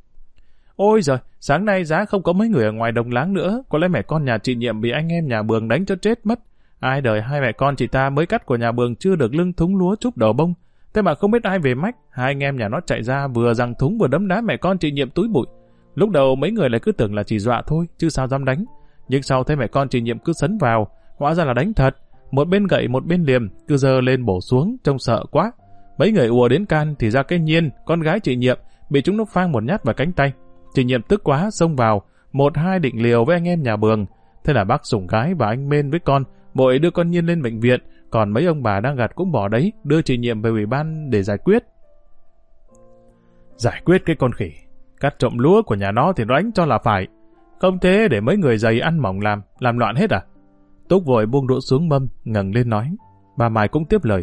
Ôi giời, sáng nay giá không có mấy người ở ngoài đồng láng nữa, có lẽ mẹ con nhà chị Nhiệm bị anh em nhà Bường đánh cho chết mất. Ai đời hai mẹ con chị ta mới cắt của nhà Bường chưa được lưng thúng lúa chúc đầu bông. Thế mà không biết ai về mách, hai anh em nhà nó chạy ra vừa giằng thúng vừa đấm đá mẹ con chị Nhiệm túi bụi. Lúc đầu mấy người lại cứ tưởng là chỉ dọa thôi, chứ sao dám đánh. Nhưng sau thấy mẹ con chị Nhiệm cứ sấn vào, hóa ra là đánh thật. Một bên gậy một bên liềm, cứ giơ lên bổ xuống, trông sợ quá. Mấy người ùa đến can thì ra cái Nhiên, con gái chị Nhiệm, bị chúng nó phang một nhát vào cánh tay. Chị Nhiệm tức quá xông vào, 1-2 định liều với anh em nhà Bường. Thế là bác Sủng gái và anh Mên với con vội đưa con Nhiên lên bệnh viện, còn mấy ông bà đang gặt cũng bỏ đấy, đưa chị Nhiệm về ủy ban để giải quyết. Giải quyết cái con khỉ, cắt trộm lúa của nhà nó thì nó đánh cho là phải. Không thế để mấy người dày ăn mỏng làm loạn hết à? Túc vội buông đũa xuống mâm, ngẩng lên nói. Bà Mài cũng tiếp lời.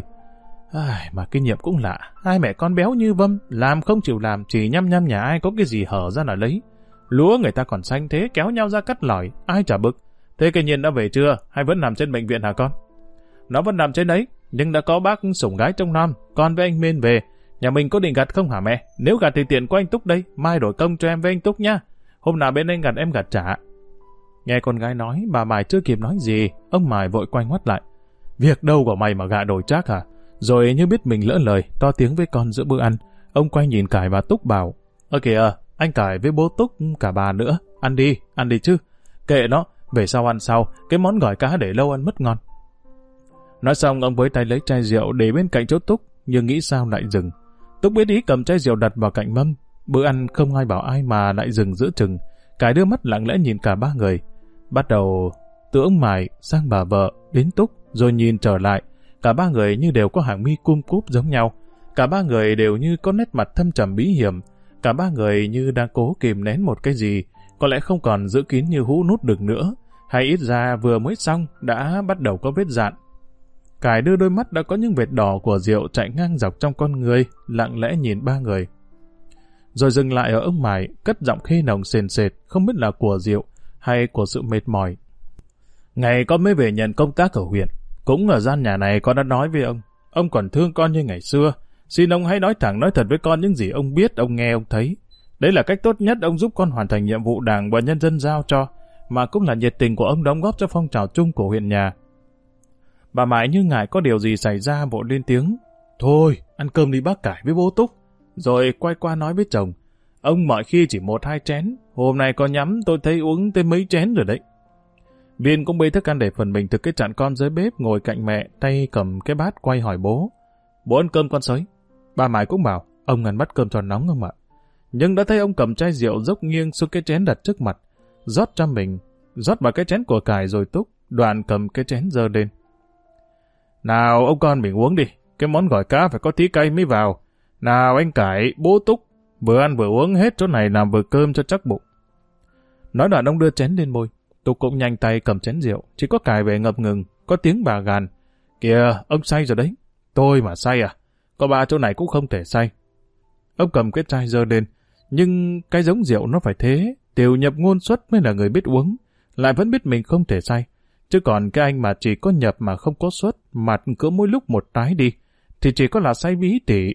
Mà cái Nhiệm cũng lạ, hai mẹ con béo như vâm, làm không chịu làm, chỉ nhăm nhăm nhà ai có cái gì hở ra là lấy. Lúa người ta còn xanh thế, kéo nhau ra cắt lỏi, ai chả bực. Thế cái Nhiên đã về chưa, hay vẫn nằm trên bệnh viện hả con? Nó vẫn nằm trên đấy, nhưng đã có bác Sủng gái trông nom, con với anh Mên về. Nhà mình có định gặt không hả mẹ? Nếu gặt thì tiền của anh Túc đây, mai đổi công cho em với anh Túc nhá. Hôm nào bên anh gặt em gặt trả. Nghe con gái nói, bà Mài chưa kịp nói gì, ông Mài vội quay ngoắt lại. Việc đâu của mày mà gạ đổi trác hả? Rồi như biết mình lỡ lời, to tiếng với con giữa bữa ăn. Ông quay nhìn Cải và Túc bảo. Kìa, anh Cải với bố Túc, cả bà nữa. Ăn đi chứ. Kệ nó, về sau ăn sau, cái món gỏi cá để lâu ăn mất ngon. Nói xong ông với tay lấy chai rượu để bên cạnh chỗ Túc, nhưng nghĩ sao lại dừng. Túc biết ý cầm chai rượu đặt vào cạnh mâm. Bữa ăn không ai bảo ai mà lại dừng giữa chừng. Cải đưa mắt lặng lẽ nhìn cả ba người. Bắt đầu từ ông Mài sang bà vợ đến Túc, rồi nhìn trở lại. Cả ba người như đều có hàng mi cum cúp giống nhau. Cả ba người đều như có nét mặt thâm trầm bí hiểm. Cả ba người như đang cố kìm nén một cái gì, có lẽ không còn giữ kín như hũ nút được nữa, hay ít ra vừa mới xong đã bắt đầu có vết dạn. Cải đưa đôi mắt đã có những vệt đỏ của rượu chạy ngang dọc trong con người, lặng lẽ nhìn ba người. Rồi dừng lại ở ông Mài, cất giọng khê nồng sền sệt, không biết là của rượu hay của sự mệt mỏi. Ngày con mới về nhận công tác ở huyện, cũng ở gian nhà này con đã nói với ông còn thương con như ngày xưa. Xin ông hãy nói thẳng nói thật với con những gì ông biết, ông nghe, ông thấy. Đấy là cách tốt nhất ông giúp con hoàn thành nhiệm vụ Đảng và nhân dân giao cho, mà cũng là nhiệt tình của ông đóng góp cho phong trào chung của huyện nhà. Bà Mại như ngại có điều gì xảy ra vội lên tiếng. Thôi, ăn cơm đi bác Cải với bố Túc. Rồi quay qua nói với chồng. Ông mọi khi chỉ 1-2 chén, hôm nay có nhắm tôi thấy uống tới mấy chén rồi đấy. Viên cũng bê thức ăn để phần mình từ cái chặn con dưới bếp ngồi cạnh mẹ, tay cầm cái bát quay hỏi bố. Bố ăn cơm con sới. Bà Mại cũng bảo, ông ăn bát cơm cho nóng không ạ? Nhưng đã thấy ông cầm chai rượu dốc nghiêng xuống cái chén đặt trước mặt, rót cho mình, rót vào cái chén của Cải rồi Túc, Đoạn cầm cái chén giơ lên. Nào ông con mình uống đi, cái món gỏi cá phải có tí cay mới vào. Nào anh Cải, bố Túc, vừa ăn vừa uống hết chỗ này làm vừa cơm cho chắc bụng. Nói đoạn ông đưa chén lên môi, Túc cũng nhanh tay cầm chén rượu, chỉ có Cải về ngập ngừng, có tiếng bà gàn. Kìa, ông say rồi đấy. Tôi mà say à? Có bà chỗ này cũng không thể say. Ông cầm cái chai giơ lên, nhưng cái giống rượu nó phải thế, tiểu nhập ngôn xuất mới là người biết uống, lại vẫn biết mình không thể say. Chứ còn cái anh mà chỉ có nhập mà không có xuất, mặt cứ mỗi lúc một tái đi, thì chỉ có là say bí tỉ.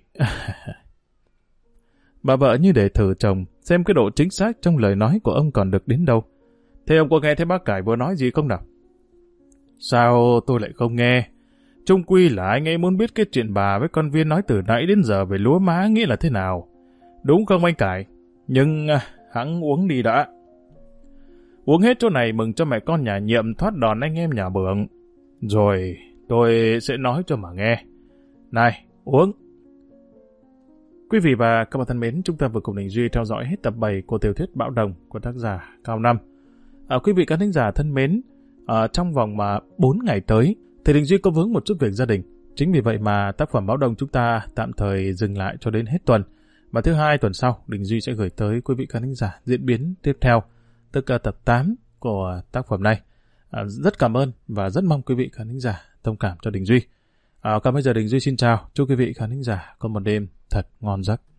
Bà vợ như để thử chồng, xem cái độ chính xác trong lời nói của ông còn được đến đâu. Thế ông có nghe thấy bác Cải vừa nói gì không nào? Sao tôi lại không nghe? Chung quy là anh ấy muốn biết cái chuyện bà với con Viên nói từ nãy đến giờ về lúa má nghĩa là thế nào. Đúng không anh Cải? Nhưng hẵng uống đi đã. Uống hết chỗ này mừng cho mẹ con nhà Nhiệm thoát đòn anh em nhà Bường. Rồi tôi sẽ nói cho mà nghe. Này, uống. Quý vị và các bạn thân mến, chúng ta vừa cùng Đình Duy theo dõi hết tập 7 của tiểu thuyết Bão Đồng của tác giả Cao Năm. Quý vị các thính giả thân mến, trong vòng 4 ngày tới, thì Đình Duy có vướng một chút việc gia đình. Chính vì vậy mà tác phẩm Bão Đồng chúng ta tạm thời dừng lại cho đến hết tuần. Và thứ hai tuần sau, Đình Duy sẽ gửi tới quý vị khán thính giả diễn biến tiếp theo, tức là tập 8 của tác phẩm này. Rất cảm ơn và rất mong quý vị khán thính giả thông cảm cho Đình Duy. Còn bây giờ Đình Duy xin chào, chúc quý vị khán thính giả có một đêm thật ngon giấc.